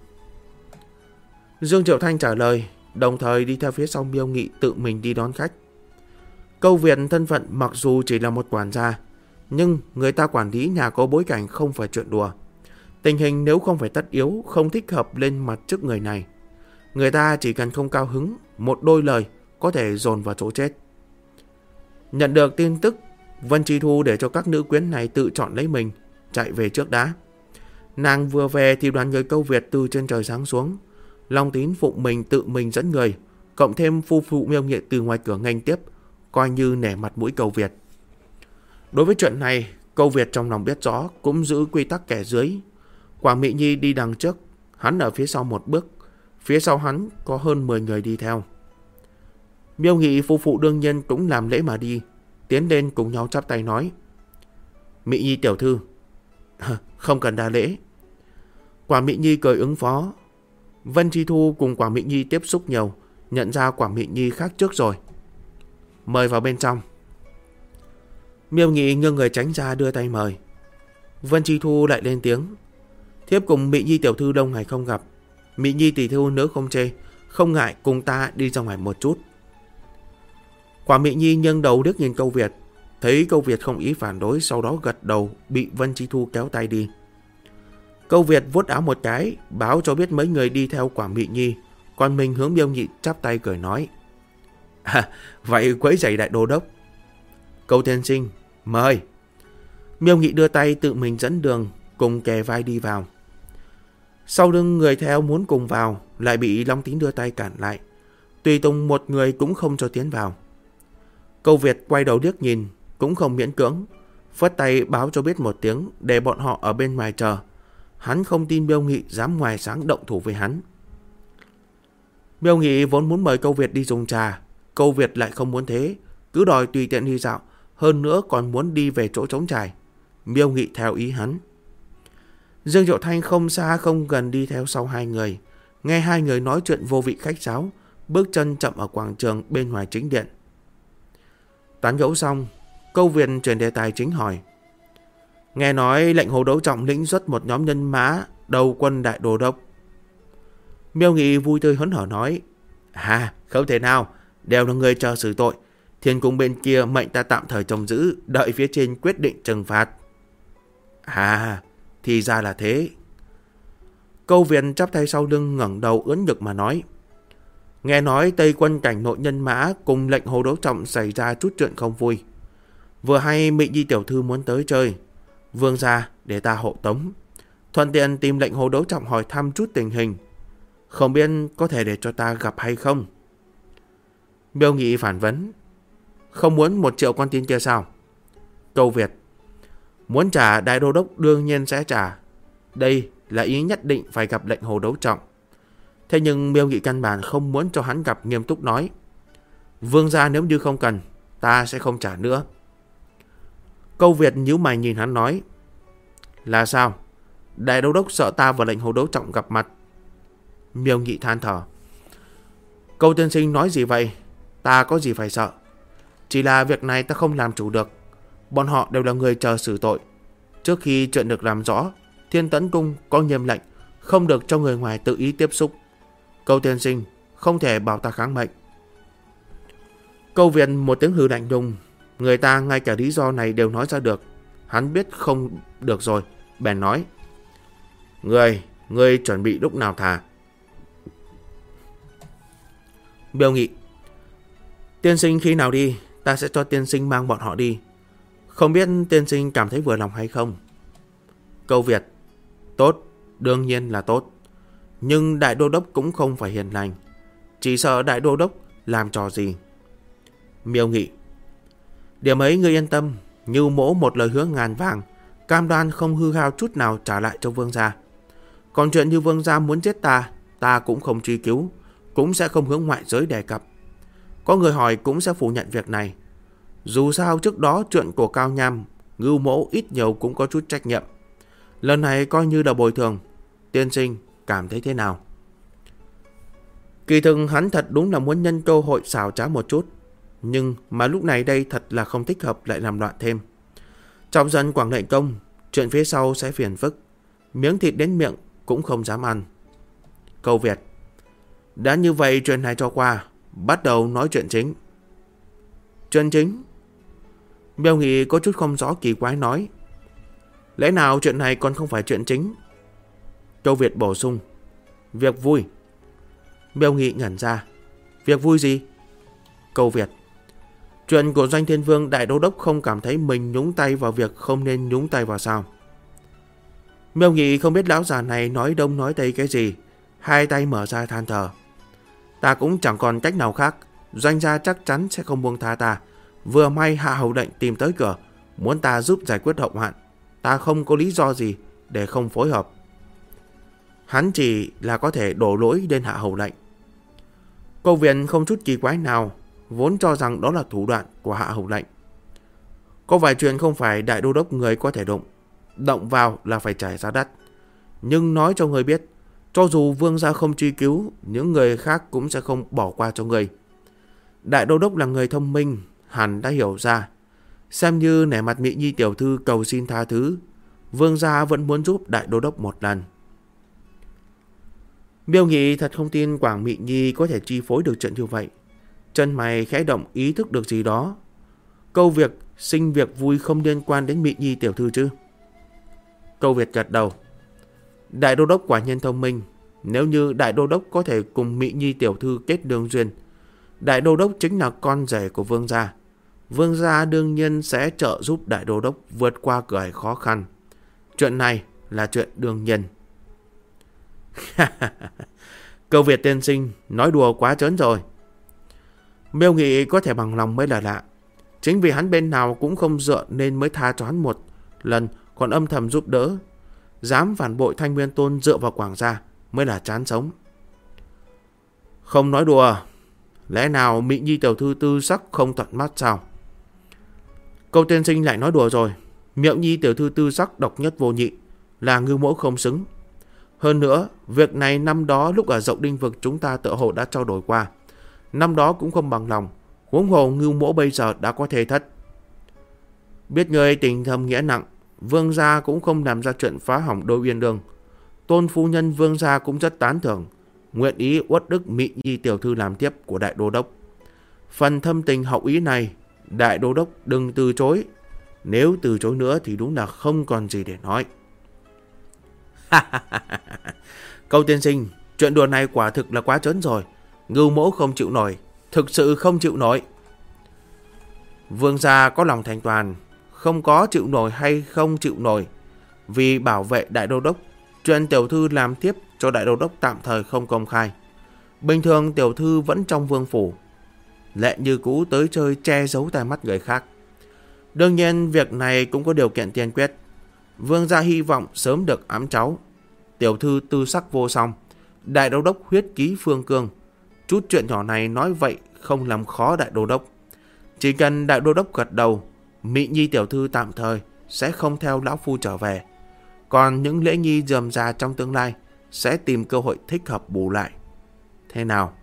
Dương Triệu Thanh trả lời, đồng thời đi theo phía sau Miêu Nghị tự mình đi đón khách. Câu Việt thân phận mặc dù chỉ là một quản gia, nhưng người ta quản lý nhà có bối cảnh không phải chuyện đùa. Tình hình nếu không phải tất yếu, không thích hợp lên mặt trước người này. Người ta chỉ cần không cao hứng, một đôi lời có thể dồn vào chỗ chết. Nhận được tin tức, Vân Chi Thu để cho các nữ quyến này tự chọn lấy mình, chạy về trước đã. Nàng vừa về thì đoàn người Câu Việt từ trên trời giáng xuống. Long Tín phụng mình tự mình dẫn người, cộng thêm phu phụ Miêu Nghị từ ngoài cửa nghênh tiếp, coi như nể mặt mũi Câu Việt. Đối với chuyện này, Câu Việt trong lòng biết rõ, cũng giữ quy tắc kẻ dưới. Quảng Mỹ Nhi đi đằng trước, hắn ở phía sau một bước, phía sau hắn có hơn 10 người đi theo. Miêu Nghị phu phụ đương nhiên cũng làm lễ mà đi, tiến lên cùng nhau chắp tay nói: Mỹ Nhi tiểu thư. Không cần đa lễ. Quảng Mỹ Nhi cười ứng phó: Vân Chi Thu cùng Quảng Mỹ Nhi tiếp xúc nhiều, nhận ra Quảng Mỹ Nhi khác trước rồi. Mời vào bên trong. Miêu Nghị nghiêng người tránh ra đưa tay mời. Vân Chi Thu lại lên tiếng. Thiếp cùng Mỹ Nhi tiểu thư đông ngày không gặp. Mỹ Nhi tỷ thư nếu không chê, không ngại cùng ta đi ra ngoài một chút. Quảng Mỹ Nhi nghiêng đầu liếc nhìn Câu Việt, thấy Câu Việt không ý phản đối, sau đó gật đầu, bị Vân Chi Thu kéo tay đi. Câu Việt vuốt áo một cái, báo cho biết mấy người đi theo Quảng Mỹ Nhi, còn mình hướng Miêu Nghị chắp tay cười nói. Vậy quấy rầy đại đô đốc. Câu tiên sinh, mời. Miêu Nghị đưa tay tự mình dẫn đường, cùng kề vai đi vào. Sau lưng người theo muốn cùng vào, lại bị Long Tín đưa tay cản lại. Tùy tùng một người cũng không cho tiến vào. Câu Việt quay đầu liếc nhìn, cũng không miễn cưỡng, phất tay báo cho biết một tiếng để bọn họ ở bên ngoài chờ. Hắn không tin Miêu Nghị dám ngoài sáng động thủ với hắn. Miêu Nghị vốn muốn mời Câu Việt đi dùng trà, Câu Việt lại không muốn thế, cứ đòi tùy tiện đi dạo, hơn nữa còn muốn đi về chỗ trống trải. Miêu Nghị theo ý hắn. Dương Diệu Thanh không xa không gần đi theo sau hai người, nghe hai người nói chuyện vô vị khách sáo, bước chân chậm ở quảng trường bên ngoài chính điện. Tán gẫu xong, Câu Việt chuyển đề tài chính hỏi. Nghe nói lệnh Hồ Đấu Trọng lĩnh xuất một nhóm nhân mã đầu quân đại đô đốc. Miêu Nghị vui tươi hớn hở nói. Không thể nào, đều là người chờ xử tội. Thiên cung bên kia mệnh ta tạm thời trông giữ, đợi phía trên quyết định trừng phạt. Thì ra là thế. Câu Việt chắp tay sau lưng ngẩng đầu ưỡn ngực mà nói. Nghe nói Tây quân cảnh nội nhân mã cùng lệnh Hồ Đấu Trọng xảy ra chút chuyện không vui. Vừa hay Mỹ Nhi tiểu thư muốn tới chơi, vương gia để ta hộ tống, thuận tiện tìm lệnh Hồ Đấu Trọng hỏi thăm chút tình hình. Không biết có thể để cho ta gặp hay không? Miêu Nghị phản vấn. Không muốn 1 triệu con tin kia sao? Câu Việt. Muốn trả đại đô đốc đương nhiên sẽ trả. Đây là ý nhất định phải gặp lệnh Hồ Đấu Trọng. Thế nhưng Miêu Nghị căn bản không muốn cho hắn gặp, nghiêm túc nói. Vương gia nếu như không cần, ta sẽ không trả nữa. Câu Việt nhíu mày nhìn hắn nói. Là sao? Đại đô đốc sợ ta và lệnh Hồ Đấu Trọng gặp mặt? Miêu Nghị than thở. Câu tiên sinh nói gì vậy? Ta có gì phải sợ? Chỉ là việc này ta không làm chủ được. Bọn họ đều là người chờ xử tội. Trước khi chuyện được làm rõ, Thiên Tấn Cung có nghiêm lệnh không được cho người ngoài tự ý tiếp xúc. Câu tiên sinh không thể bảo ta kháng mệnh. Câu Việt một tiếng hừ lạnh lùng. Người ta ngay cả lý do này đều nói ra được. Hắn biết không được rồi, bèn nói. Ngươi chuẩn bị lúc nào thả? Miêu Nghị. Tiên sinh khi nào đi, ta sẽ cho tiên sinh mang bọn họ đi. Không biết tiên sinh cảm thấy vừa lòng hay không? Câu Việt. Tốt, đương nhiên là tốt. Nhưng đại đô đốc cũng không phải hiền lành. Chỉ sợ đại đô đốc làm trò gì. Miêu Nghị. Điểm ấy ngươi yên tâm, như mỗ một lời hứa ngàn vàng, cam đoan không hư hao chút nào trả lại cho vương gia. Còn chuyện như vương gia muốn giết ta cũng không truy cứu, cũng sẽ không hướng ngoại giới đề cập. Có người hỏi cũng sẽ phủ nhận việc này. Dù sao trước đó chuyện của Cao Nham, Ngưu mỗ ít nhiều cũng có chút trách nhiệm. Lần này coi như là bồi thường. Tiên sinh cảm thấy thế nào? Kỳ thực hắn thật đúng là muốn nhân cơ hội xảo trá một chút. Nhưng mà lúc này đây thật là không thích hợp lại làm loạn thêm. Trọng dân Quảng Lệnh Công, chuyện phía sau sẽ phiền phức. Miếng thịt đến miệng cũng không dám ăn. Câu Việt. Đã như vậy chuyện này cho qua, bắt đầu nói chuyện chính. Chuyện chính? Miêu Nghị có chút không rõ kỳ quái nói. Lẽ nào chuyện này còn không phải chuyện chính? Câu Việt bổ sung. Việc vui. Miêu Nghị ngẩn ra. Việc vui gì? Câu Việt. Chuyện của Doanh Thiên Vương đại đô đốc không cảm thấy mình nhúng tay vào việc không nên nhúng tay vào sao? Miêu Nghị không biết lão già này nói đông nói tây cái gì, hai tay mở ra than thở. Ta cũng chẳng còn cách nào khác, Doanh gia chắc chắn sẽ không buông tha ta. Vừa may Hạ Hầu lệnh tìm tới cửa, muốn ta giúp giải quyết hậu hoạn. Ta không có lý do gì để không phối hợp. Hắn chỉ là có thể đổ lỗi lên Hạ Hầu lệnh. Câu Việt không chút kỳ quái nào, vốn cho rằng đó là thủ đoạn của Hạ Hầu lệnh. Có vài chuyện không phải đại đô đốc người có thể động vào là phải trả giá đắt. Nhưng nói cho người biết, Cho dù vương gia không truy cứu, những người khác cũng sẽ không bỏ qua cho người. Đại đô đốc là người thông minh, hẳn đã hiểu ra. Xem như nể mặt Mị Nhi tiểu thư cầu xin tha thứ, vương gia vẫn muốn giúp đại đô đốc một lần. Miêu Nghị thật không tin Quảng Mị Nhi có thể chi phối được chuyện như vậy. Chân mày khẽ động, ý thức được gì đó. Câu việc sinh việc vui không liên quan đến Mị Nhi tiểu thư chứ? Câu Việt gật đầu. Đại đô đốc quả nhiên thông minh. Nếu như đại đô đốc có thể cùng Mị Nhi tiểu thư kết đường duyên, đại đô đốc chính là con rể của vương gia. Vương gia đương nhiên sẽ trợ giúp đại đô đốc vượt qua cửa ải khó khăn. Chuyện này là chuyện đương nhiên. Câu Việt tiên sinh nói đùa quá trớn rồi. Miêu Nghị có thể bằng lòng mới là lạ. Chính vì hắn bên nào cũng không dựa nên mới tha cho hắn một lần, còn âm thầm giúp đỡ. Dám phản bội Thanh Nguyên Tôn dựa vào Quảng gia mới là chán sống. Không nói đùa. Lẽ nào Mị Nhi tiểu thư tư sắc không thuận mắt sao? Câu tiên sinh lại nói đùa rồi. Mị Nhi tiểu thư tư sắc độc nhất vô nhị, là ngưu mẫu không xứng. Hơn nữa, việc này năm đó lúc ở Dậu Đinh Vực chúng ta tựa hồ đã trao đổi qua. Năm đó cũng không bằng lòng, huống hồ ngưu mẫu bây giờ đã có thê thất. Biết người tình thâm nghĩa nặng, vương gia cũng không làm ra chuyện phá hỏng đôi uyên ương. Tôn phu nhân vương gia cũng rất tán thưởng, nguyện ý uất đức Mị Nhi tiểu thư làm tiếp của đại đô đốc. Phần thâm tình hậu ý này, đại đô đốc đừng từ chối. Nếu từ chối nữa thì đúng là không còn gì để nói. Câu tiên sinh, chuyện đùa này quả thực là quá trớn rồi. Ngưu mẫu không chịu nổi, thực sự không chịu nổi. Vương gia có lòng thành toàn, không có chịu nổi hay không chịu nổi. Vì bảo vệ đại đô đốc, chuyện tiểu thư làm tiếp cho đại đô đốc tạm thời không công khai. Bình thường tiểu thư vẫn trong vương phủ, lệ như cũ tới chơi che giấu tai mắt người khác. Đương nhiên việc này cũng có điều kiện tiên quyết. Vương gia hy vọng sớm được ẵm cháu. Tiểu thư tư sắc vô song, đại đô đốc huyết ký phương cương. Chút chuyện nhỏ này nói vậy không làm khó đại đô đốc. Chỉ cần đại đô đốc gật đầu, Mị Nhi tiểu thư tạm thời sẽ không theo lão phu trở về. Còn những lễ nghi rườm rà trong tương lai sẽ tìm cơ hội thích hợp bù lại. Thế nào?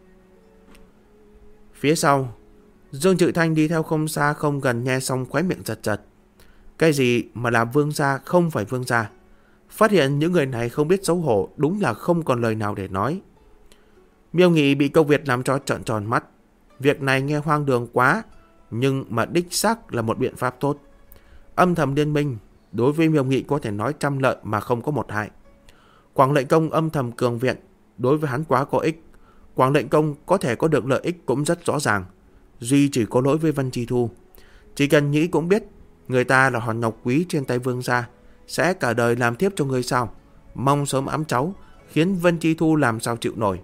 Phía sau, Dương Trự Thanh đi theo không xa không gần, nghe xong khóe miệng giật giật. Cái gì mà là vương gia không phải vương gia? Phát hiện những người này không biết xấu hổ, đúng là không còn lời nào để nói. Miêu Nghị bị Câu Việt làm cho trợn tròn mắt. Việc này nghe hoang đường quá, nhưng mà đích xác là một biện pháp tốt. Âm thầm liên minh, đối với Miêu Nghị có thể nói trăm lợi mà không có một hại. Quảng Lệnh Công âm thầm cường viện, đối với hắn quá có ích. Quảng Lệnh Công có thể có được lợi ích cũng rất rõ ràng. Duy chỉ có lỗi với Vân Chi Thu. Chỉ cần nghĩ cũng biết, người ta là hòn ngọc quý trên tay vương gia, sẽ cả đời làm tiếp cho người sao? Mong sớm ẵm cháu, khiến Vân Chi Thu làm sao chịu nổi.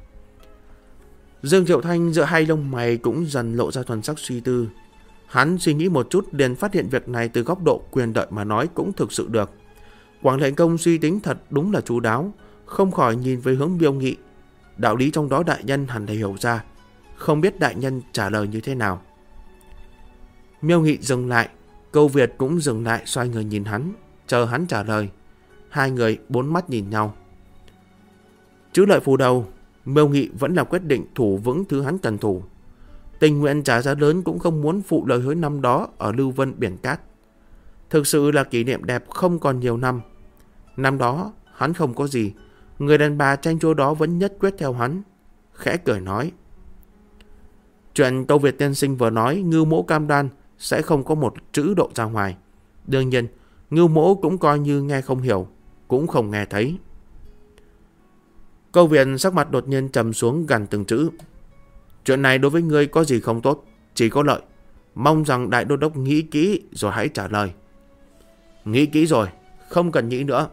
Dương Triệu Thanh giữa hai lông mày cũng dần lộ ra thuần sắc suy tư. Hắn suy nghĩ một chút liền phát hiện việc này từ góc độ quyền lợi mà nói cũng thực sự được. Quảng Lệnh Công suy tính thật đúng là chú đáo, không khỏi nhìn về hướng Miêu Nghị. Đạo lý trong đó đại nhân hẳn là hiểu ra, không biết đại nhân trả lời như thế nào. Miêu Nghị dừng lại, Câu Việt cũng dừng lại, xoay người nhìn hắn, chờ hắn trả lời. Hai người bốn mắt nhìn nhau. Chữ lợi phù đầu, Miêu Nghị vẫn là quyết định thủ vững thứ hắn cần thủ. Tình nguyện trả giá lớn cũng không muốn phụ lời hứa năm đó ở Lưu Vân Biển Cát. Thực sự là kỷ niệm đẹp không còn nhiều năm. Năm đó hắn không có gì, người đàn bà tranh chua đó vẫn nhất quyết theo hắn. Khẽ cười nói, chuyện Câu Việt tiên sinh vừa nói, Ngưu mỗ cam đoan sẽ không có một chữ độ ra ngoài. Đương nhiên, Ngưu mỗ cũng coi như nghe không hiểu, cũng không nghe thấy. Câu Việt sắc mặt đột nhiên trầm xuống, gằn từng chữ. Chuyện này đối với ngươi có gì không tốt, chỉ có lợi. Mong rằng đại đô đốc nghĩ kỹ rồi hãy trả lời. Nghĩ kỹ rồi, không cần nghĩ nữa.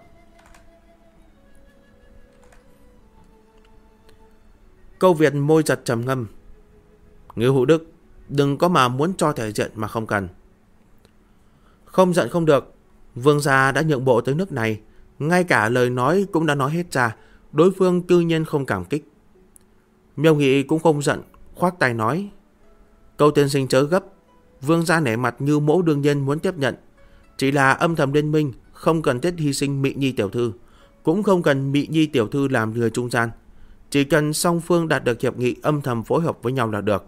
Câu Việt môi giật trầm ngâm. Ngưu Hữu Đức, đừng có mà muốn cho thể diện mà không cần. Không giận không được. Vương gia đã nhượng bộ tới nước này, ngay cả lời nói cũng đã nói hết ra. Đối phương tự nhiên không cảm kích. Miêu Nghị cũng không giận, khoác tay nói, Câu tiên sinh chớ gấp. Vương gia nể mặt Ngưu mỗ đương nhiên muốn tiếp nhận, chỉ là âm thầm liên minh, không cần thiết hy sinh Mị Nhi tiểu thư. cũng không cần Mị Nhi tiểu thư làm người trung gian. Chỉ cần song phương đạt được hiệp nghị âm thầm phối hợp với nhau là được.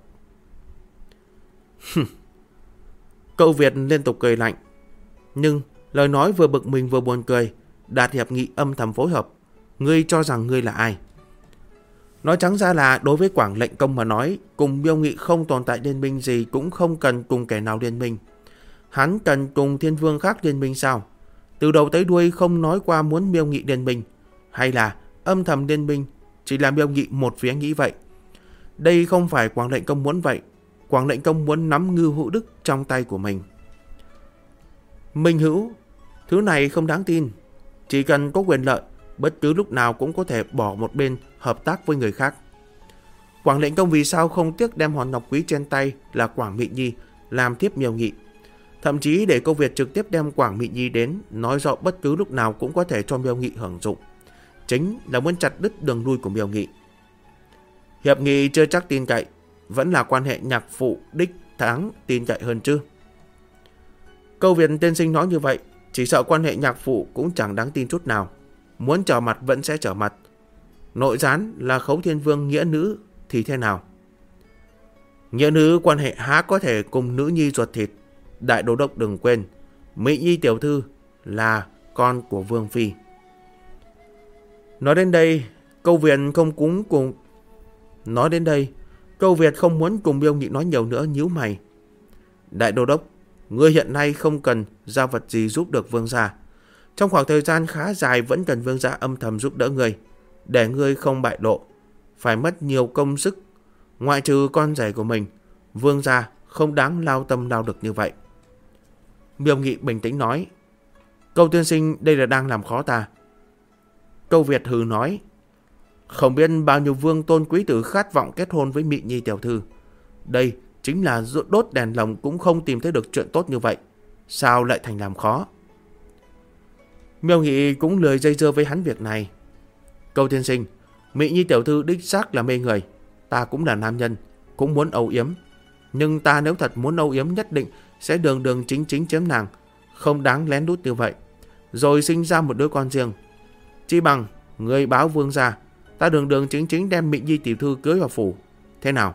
Câu Việt liên tục cười lạnh. Nhưng lời nói vừa bực mình vừa buồn cười. Đạt hiệp nghị âm thầm phối hợp, ngươi cho rằng ngươi là ai? Nói trắng ra là đối với Quảng Lệnh Công mà nói, cùng Miêu Nghị không tồn tại liên minh gì, cũng không cần cùng kẻ nào liên minh. Hắn cần cùng thiên vương khác liên minh sao? Từ đầu tới đuôi không nói qua muốn Miêu Nghị liên minh, hay là âm thầm liên minh, chỉ là Miêu Nghị một phía nghĩ vậy. Đây không phải Quảng Lệnh Công muốn vậy. Quảng Lệnh Công muốn nắm Ngưu Hữu Đức trong tay của mình. Minh hữu, thứ này không đáng tin. Chỉ cần có quyền lợi, bất cứ lúc nào cũng có thể bỏ một bên hợp tác với người khác. Quảng Lệnh Công vì sao không tiếc đem hòn ngọc quý trên tay là Quảng Mị Nhi làm thiếp Miêu Nghị, thậm chí để Câu Việt trực tiếp đem Quảng Mị Nhi đến, nói rõ bất cứ lúc nào cũng có thể cho Miêu Nghị hưởng dụng, chính là muốn chặt đứt đường lui của Miêu Nghị. Hiệp nghị chưa chắc tin cậy, vẫn là quan hệ nhạc phụ đích tháng tin cậy hơn chứ. Câu Việt tiên sinh nói như vậy, chỉ sợ quan hệ nhạc phụ cũng chẳng đáng tin chút nào. Muốn trở mặt vẫn sẽ trở mặt. Nội gián là Khấu Thiên Vương nghĩa nữ thì thế nào? Nghĩa nữ quan hệ há có thể cùng nữ nhi ruột thịt. Đại đô đốc đừng quên, Mỹ Nhi tiểu thư là con của Vương Phi. Nói đến đây, Câu Việt không muốn cùng Miêu Nghị nói nhiều nữa, nhíu mày. Đại đô đốc, ngươi hiện nay không cần giao vật gì giúp được vương gia. Trong khoảng thời gian khá dài vẫn cần vương gia âm thầm giúp đỡ ngươi, để ngươi không bại lộ, phải mất nhiều công sức. Ngoại trừ con rể của mình, vương gia không đáng lao tâm lao lực như vậy. Miêu Nghị bình tĩnh nói. Câu tiên sinh đây là đang làm khó ta. Câu Việt hừ nói. Không biết bao nhiêu vương tôn quý tử khát vọng kết hôn với Mị Nhi tiểu thư. Đây chính là đốt đèn lồng cũng không tìm thấy được chuyện tốt như vậy. Sao lại thành làm khó? Miêu Nghị cũng lười dây dưa với hắn việc này. Câu tiên sinh, Mị Nhi tiểu thư đích xác là mê người. Ta cũng là nam nhân, cũng muốn âu yếm. Nhưng ta nếu thật muốn âu yếm nhất định sẽ đường đường chính chính chiếm nàng, không đáng lén lút như vậy, rồi sinh ra một đứa con riêng. Chỉ bằng người báo vương gia, ta đường đường chính chính đem Mị Nhi tiểu thư cưới vào phủ. Thế nào?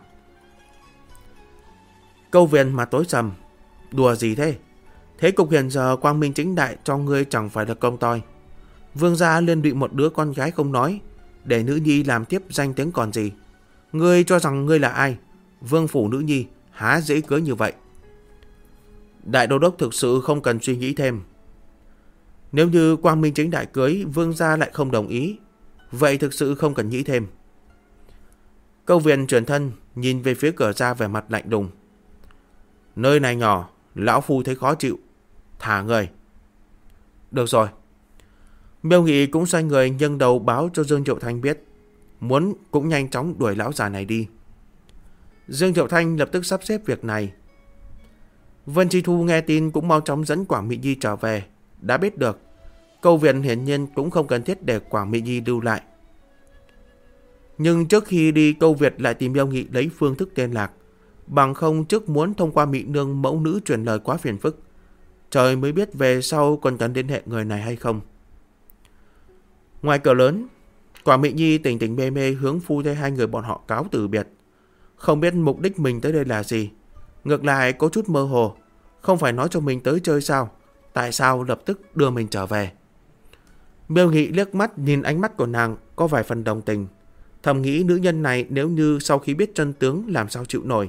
Câu Việt mà tối sầm. Đùa gì thế? Thế cục hiện giờ quang minh chính đại cho ngươi chẳng phải là công toi. Vương gia liên lụy một đứa con gái không nói, để nữ nhi làm tiếp danh tiếng còn gì. Ngươi cho rằng ngươi là ai? Vương phủ nữ nhi há dễ cưới như vậy. Đại đô đốc thực sự không cần suy nghĩ thêm. Nếu như quang minh chính đại cưới, vương gia lại không đồng ý, vậy thực sự không cần nghĩ thêm. Câu Việt chuyển thân nhìn về phía cửa ra vẻ mặt lạnh đùng. Nơi này nhỏ, lão phu thấy khó chịu, thả người. Được rồi. Miêu Nghị cũng xoay người nhân đầu báo cho Dương Triệu Thanh biết, muốn cũng nhanh chóng đuổi lão già này đi. Dương Triệu Thanh lập tức sắp xếp việc này. Vân Chi Thu nghe tin cũng mau chóng dẫn Quảng Mị Nhi trở về. Đã biết được, Câu Việt hiển nhiên cũng không cần thiết để Quảng Mị Nhi lưu lại. Nhưng trước khi đi, Câu Việt lại tìm Miêu Nghị lấy phương thức liên lạc. Bằng không trước muốn thông qua Mị Nương mẫu nữ truyền lời quá phiền phức. Trời mới biết về sau còn cần liên hệ người này hay không. Ngoài cửa lớn, Quảng Mị Nhi tỉnh tỉnh mê mê hướng phu thê hai người bọn họ cáo từ biệt. Không biết mục đích mình tới đây là gì. Ngược lại có chút mơ hồ. Không phải nói cho mình tới chơi sao? Tại sao lập tức đưa mình trở về? Miêu Nghị liếc mắt nhìn ánh mắt của nàng có vài phần đồng tình. Thầm nghĩ nữ nhân này nếu như sau khi biết chân tướng làm sao chịu nổi.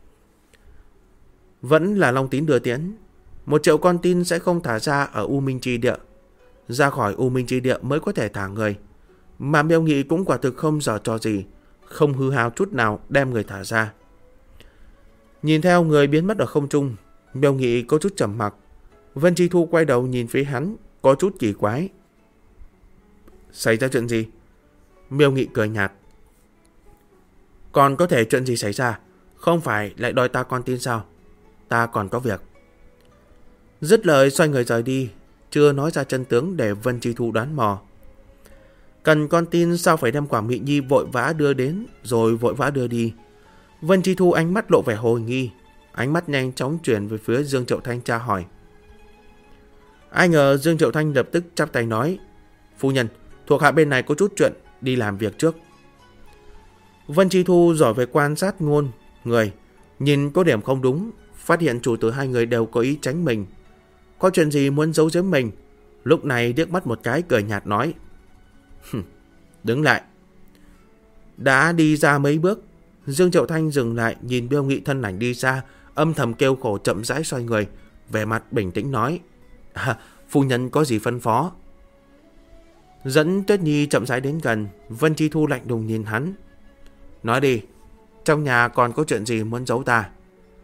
Vẫn là Long Tín đưa tiễn. 1 triệu con tin sẽ không thả ra ở U Minh Chi Địa. Ra khỏi U Minh Chi Địa mới có thể thả người. Mà Miêu Nghị cũng quả thực không giở trò gì, không hư hao chút nào đem người thả ra. Nhìn theo người biến mất ở không trung, Miêu Nghị có chút trầm mặc. Vân Chi Thu quay đầu nhìn phía hắn, có chút kỳ quái. Xảy ra chuyện gì? Miêu Nghị cười nhạt. Còn có thể chuyện gì xảy ra? Không phải lại đòi ta con tin sao? Ta còn có việc. Dứt lời xoay người rời đi, chưa nói ra chân tướng để Vân Chi Thu đoán mò. Cần con tin sao phải đem Quảng Mị Nhi vội vã đưa đến rồi vội vã đưa đi. Vân Chi Thu ánh mắt lộ vẻ hồ nghi, ánh mắt nhanh chóng chuyển về phía Dương Triệu Thanh tra hỏi. Ai ngờ Dương Triệu Thanh lập tức chắp tay nói, phu nhân, Thuộc hạ bên này có chút chuyện, đi làm việc trước. Vân Chi Thu giỏi về quan sát ngôn người, nhìn có điểm không đúng, phát hiện chủ tử hai người đều có ý tránh mình, có chuyện gì muốn giấu giếm mình. Lúc này liếc mắt một cái cười nhạt nói: Đứng lại. Đã đi ra mấy bước, Dương Triệu Thanh dừng lại nhìn Miêu Nghị thân ảnh đi xa, âm thầm kêu khổ chậm rãi xoay người, vẻ mặt bình tĩnh nói: Phu nhân có gì phân phó? Dẫn Tuyết Nhi chậm rãi đến gần, Vân Chi Thu lạnh lùng nhìn hắn: Nói đi, trong nhà còn có chuyện gì muốn giấu ta?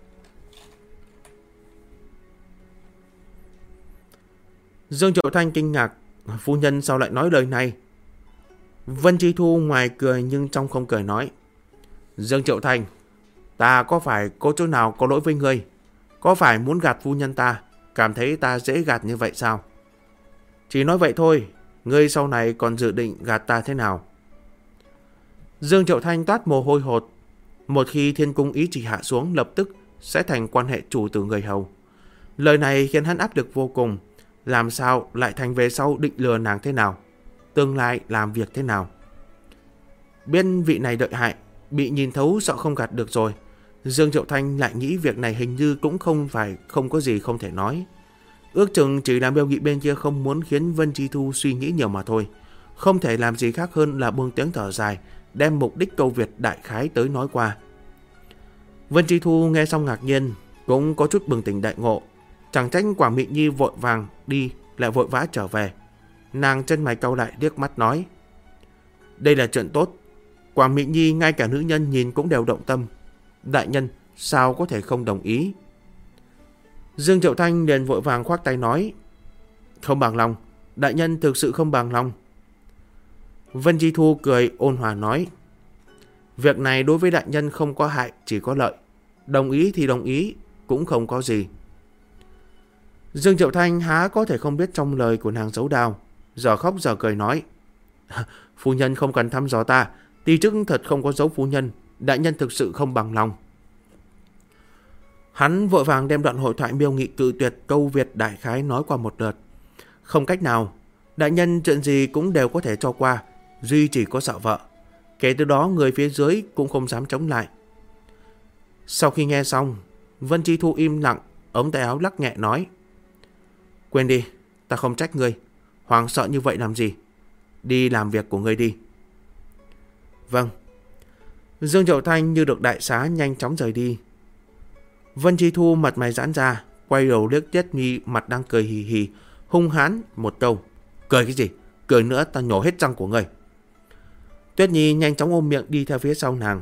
Dương Triệu Thanh kinh ngạc: Phu nhân sao lại nói lời này? Vân Chi Thu ngoài cười nhưng trong không cười nói: Dương Triệu Thanh, ta có phải có chỗ nào có lỗi với ngươi? Có phải muốn gạt phu nhân ta, cảm thấy ta dễ gạt như vậy sao? Chỉ nói vậy thôi, ngươi sau này còn dự định gạt ta thế nào? Dương Triệu Thanh toát mồ hôi hột. Một khi thiên cung ý chỉ hạ xuống, lập tức sẽ thành quan hệ chủ tử người hầu. Lời này khiến hắn áp lực vô cùng. Làm sao lại thành về sau định lừa nàng thế nào? Tương lai làm việc thế nào? Biết vị này đợi hại, bị nhìn thấu sợ không gạt được rồi. Dương Triệu Thanh lại nghĩ việc này hình như cũng không có gì không thể nói. Ước chừng chỉ là Miêu Nghị bên kia không muốn khiến Vân Chi Thu suy nghĩ nhiều mà thôi. Không thể làm gì khác hơn là buông tiếng thở dài, đem mục đích câu Việt đại khái tới nói qua. Vân Chi Thu nghe xong ngạc nhiên, cũng có chút bừng tỉnh đại ngộ. Chẳng trách Quả Mị Nhi vội vàng đi lại vội vã trở về. Nàng chân mày cau lại liếc mắt nói: Đây là chuyện tốt. Quả Mị Nhi ngay cả nữ nhân nhìn cũng đều động tâm. Đại nhân sao có thể không đồng ý? Dương Triệu Thanh liền vội vàng khoác tay nói: Không bằng lòng, đại nhân thực sự không bằng lòng. Vân Chi Thu cười ôn hòa nói: Việc này đối với đại nhân không có hại, chỉ có lợi. Đồng ý thì đồng ý, cũng không có gì. Dương Triệu Thanh há có thể không biết trong lời của nàng giấu đao, giờ khóc giờ cười nói: Phu nhân không cần thăm dò ta, ti chức thật không có giấu phu nhân, đại nhân thực sự không bằng lòng. Hắn vội vàng đem đoạn hội thoại Miêu Nghị cự tuyệt câu Việt đại khái nói qua một lượt. Không cách nào, đại nhân chuyện gì cũng đều có thể cho qua, duy chỉ có sợ vợ. Kể từ đó người phía dưới cũng không dám chống lại. Sau khi nghe xong, Vân Chi Thu im lặng, ống tay áo lắc nhẹ nói: Quên đi, ta không trách ngươi. Hoàng sợ như vậy làm gì? Đi làm việc của ngươi đi. Vâng. Dương Triệu Thanh như được đại xá nhanh chóng rời đi. Vân Chi Thu mặt mày giãn ra, quay đầu liếc Tuyết Nhi mặt đang cười hì hì, hung hãn một câu: Cười cái gì? Cười nữa ta nhổ hết răng của ngươi. Tuyết Nhi nhanh chóng ôm miệng đi theo phía sau nàng.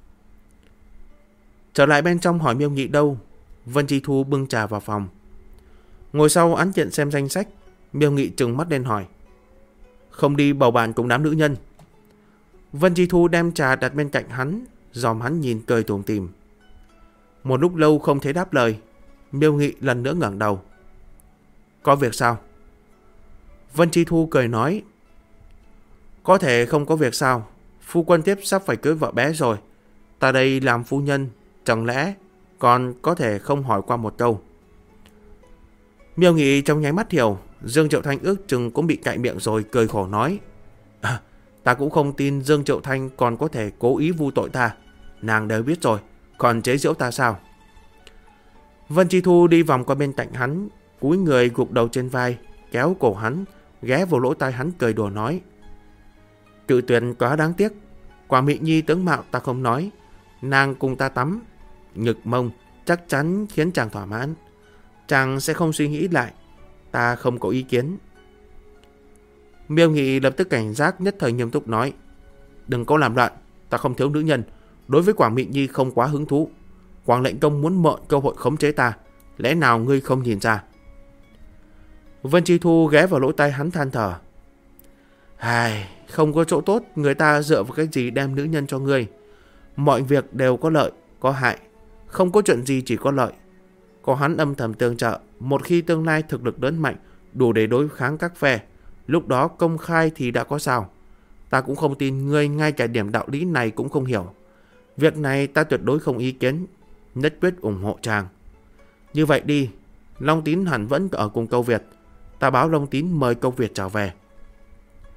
Trở lại bên trong hỏi Miêu Nghị đâu, Vân Chi Thu bưng trà vào phòng. Ngồi sau án tiện xem danh sách, Miêu Nghị trừng mắt lên hỏi: Không đi bầu bạn cùng đám nữ nhân? Vân Chi Thu đem trà đặt bên cạnh hắn, dòm hắn nhìn cười tủm tỉm. Một lúc lâu không thấy đáp lời, Miêu Nghị lần nữa ngẩng đầu: Có việc sao? Vân Chi Thu cười nói: Có thể không có việc sao? Phu quân tiếp sắp phải cưới vợ bé rồi. Ta đây làm phu nhân, chẳng lẽ còn có thể không hỏi qua một câu? Miêu Nghị trong nháy mắt hiểu, Dương Triệu Thanh ước chừng cũng bị cạy miệng rồi, cười khổ nói: Ta cũng không tin Dương Triệu Thanh còn có thể cố ý vu tội ta. Nàng đều biết rồi, còn chế giễu ta sao? Vân Chi Thu đi vòng qua bên cạnh hắn, cúi người gục đầu trên vai, kéo cổ hắn, ghé vào lỗ tai hắn cười đùa nói: Cự tuyệt quá đáng tiếc. Quả Mị Nhi tướng mạo ta không nói, nàng cùng ta tắm nhực mông chắc chắn khiến chàng thỏa mãn. Chàng sẽ không suy nghĩ lại, ta không có ý kiến. Miêu Nghị lập tức cảnh giác, nhất thời nghiêm túc nói: Đừng có làm loạn, ta không thiếu nữ nhân. Đối với Quả Mị Nhi không quá hứng thú. Quảng lệnh công muốn mượn cơ hội khống chế ta, lẽ nào ngươi không nhìn ra? Vân Chi Thu ghé vào lỗ tai hắn than thở: Không có chỗ tốt, người ta dựa vào cái gì đem nữ nhân cho ngươi? Mọi việc đều có lợi, có hại, không có chuyện gì chỉ có lợi. Có hắn âm thầm tương trợ, một khi tương lai thực lực lớn mạnh, đủ để đối kháng các phe, lúc đó công khai thì đã có sao? Ta cũng không tin ngươi ngay cả điểm đạo lý này cũng không hiểu. Việc này ta tuyệt đối không ý kiến, nhất quyết ủng hộ chàng. Như vậy đi, Long Tín hẳn vẫn ở cùng Câu Việt. Ta báo Long Tín mời Câu Việt trở về.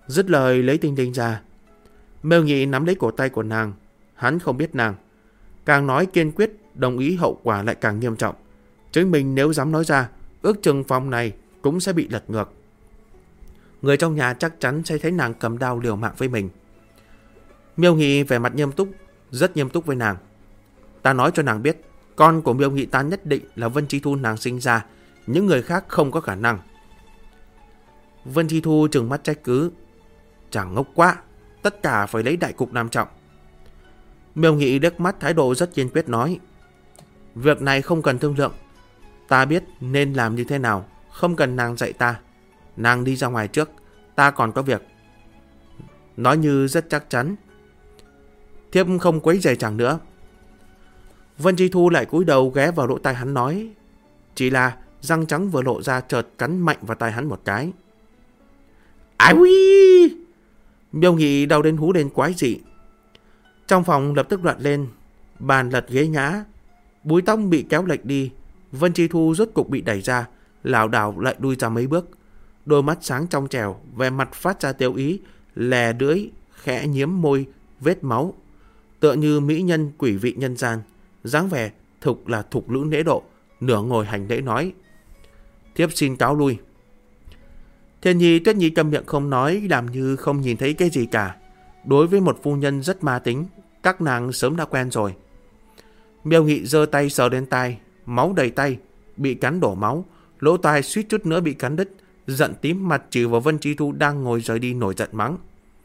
Dứt lời lấy tinh tinh ra. Miêu Nhị nắm lấy cổ tay của nàng. Hắn không biết nàng. Càng nói kiên quyết, đồng ý hậu quả lại càng nghiêm trọng. Chính mình nếu dám nói ra, ước chừng phòng này cũng sẽ bị lật ngược. Người trong nhà chắc chắn sẽ thấy nàng cầm đao liều mạng với mình. Miêu Nghị vẻ mặt nghiêm túc, rất nghiêm túc với nàng. Ta nói cho nàng biết, con của Miêu Nghị ta nhất định là Vân Chi Thu nàng sinh ra, những người khác không có khả năng. Vân Chi Thu trừng mắt trách cứ. Chàng ngốc quá, tất cả phải lấy đại cục làm trọng. Miêu Nghị đếch mắt thái độ rất kiên quyết nói. Việc này không cần thương lượng. Ta biết nên làm như thế nào, không cần nàng dạy ta. Nàng đi ra ngoài trước, ta còn có việc. Nói như rất chắc chắn. Thiếp không quấy rầy chàng nữa. Vân Chi Thu lại cúi đầu ghé vào lỗ tai hắn nói. Chỉ là răng trắng vừa lộ ra chợt cắn mạnh vào tai hắn một cái. Ai ui! Miêu Nghị đau đến hú lên quái dị. Trong phòng lập tức loạn lên. Bàn lật ghế ngã. Búi tóc bị kéo lệch đi. Vân Chi Thu rốt cục bị đẩy ra, lảo đảo lại đuôi ra mấy bước. Đôi mắt sáng trong trẻo, vẻ mặt phát ra tiêu ý, lè lưỡi, khẽ nhiếm môi, vết máu. Tựa như mỹ nhân quỷ vị nhân gian, dáng vẻ thục là thục lữ lễ độ, nửa ngồi hành lễ nói. Thiếp xin cáo lui. Thiên Nhi, Tuyết Nhi câm miệng không nói, làm như không nhìn thấy cái gì cả. Đối với một phu nhân rất ma tính, các nàng sớm đã quen rồi. Miêu Nghị giơ tay sờ đến tai, máu đầy tay, bị cắn đổ máu, lỗ tai suýt chút nữa bị cắn đứt, giận tím mặt chỉ vào Vân Chi Thu đang ngồi rời đi nổi giận mắng.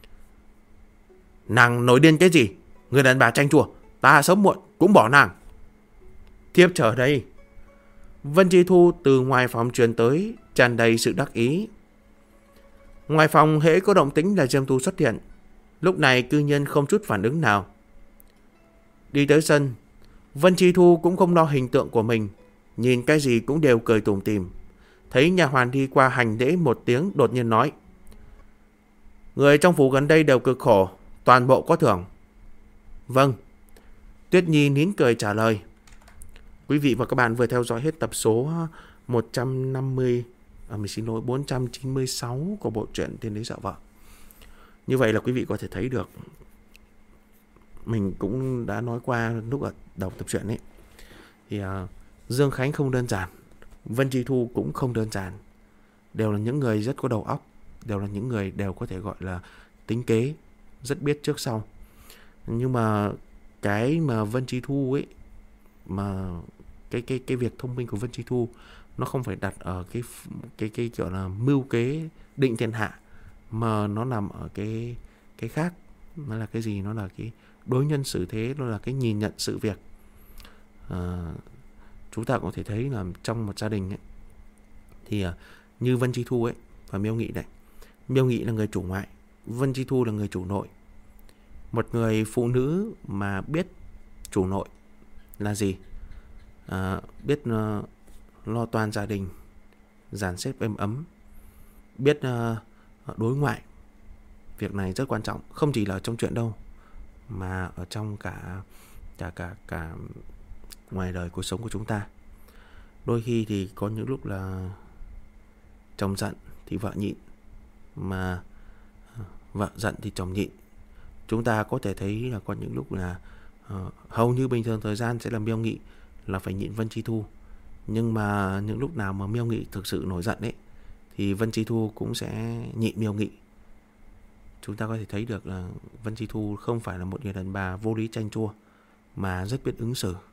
Nàng nổi điên cái gì? Người đàn bà tranh chua, ta sớm muộn cũng bỏ nàng. Thiếp chờ đây. Vân Chi Thu từ ngoài phòng truyền tới, tràn đầy sự đắc ý. Ngoài phòng hễ có động tĩnh là Diêm Thu xuất hiện. Lúc này cư nhiên không chút phản ứng nào. Đi tới sân, Vân Chi Thu cũng không lo hình tượng của mình, nhìn cái gì cũng đều cười tủm tỉm. Thấy nhà hoàn đi qua hành lễ một tiếng, đột nhiên nói. Người trong phủ gần đây đều cực khổ, toàn bộ có thưởng. Vâng. Tuyết Nhi nín cười trả lời. Quý vị và các bạn vừa theo dõi hết tập số 496 của bộ truyện Tiên Đế Sợ Vợ. Như vậy là quý vị có thể thấy được, mình cũng đã nói qua lúc ở đầu tập truyện ấy, thì Dương Khánh không đơn giản, Vân Chi Thu cũng không đơn giản. Đều là những người rất có đầu óc, đều là những người đều có thể gọi là tính kế, rất biết trước sau. Nhưng mà cái mà Vân Chi Thu ấy, mà cái việc thông minh của Vân Chi Thu nó không phải đặt ở cái kiểu là mưu kế định thiên hạ, mà nó nằm ở cái khác. Nó là cái gì? Nó là cái đối nhân xử thế, nó là cái nhìn nhận sự việc. Chúng ta có thể thấy là trong một gia đình ấy, thì như Vân Chi Thu ấy và Miêu Nghị này, Miêu Nghị là người chủ ngoại, Vân Chi Thu là người chủ nội. Một người phụ nữ mà biết chủ nội là gì, biết lo toan gia đình, dàn xếp êm ấm, biết đối ngoại. Việc này rất quan trọng, không chỉ là trong chuyện đâu, mà ở trong cả ngoài đời cuộc sống của chúng ta. Đôi khi thì có những lúc là chồng giận thì vợ nhịn, mà vợ giận thì chồng nhịn. Chúng ta có thể thấy là có những lúc là hầu như bình thường thời gian sẽ là Miêu Nghị là phải nhịn Vân Chi Thu. Nhưng mà những lúc nào mà Miêu Nghị thực sự nổi giận ấy, thì Vân Chi Thu cũng sẽ nhịn Miêu Nghị. Chúng ta có thể thấy được là Vân Chi Thu không phải là một người đàn bà vô lý chanh chua, mà rất biết ứng xử.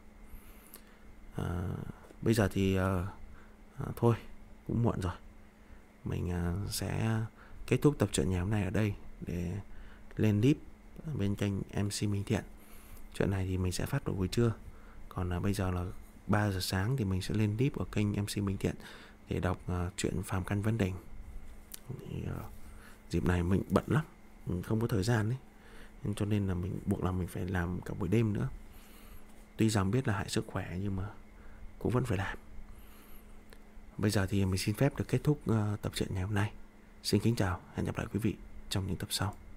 Bây giờ thì thôi, cũng muộn rồi. Mình sẽ kết thúc tập truyện ngày hôm nay ở đây để lên clip bên kênh MC Minh Thiện. Chuyện này thì mình sẽ phát vào buổi trưa. Còn bây giờ là 3 giờ sáng thì mình sẽ lên clip ở kênh MC Minh Thiện để đọc chuyện Phàm Căn Vấn Đỉnh. Dịp này mình bận lắm, mình không có thời gian đấy, cho nên là mình buộc là mình phải làm cả buổi đêm nữa. Tuy rằng biết là hại sức khỏe nhưng mà cũng vẫn phải làm. Bây giờ thì mình xin phép được kết thúc tập truyện ngày hôm nay. Xin kính chào, hẹn gặp lại quý vị trong những tập sau.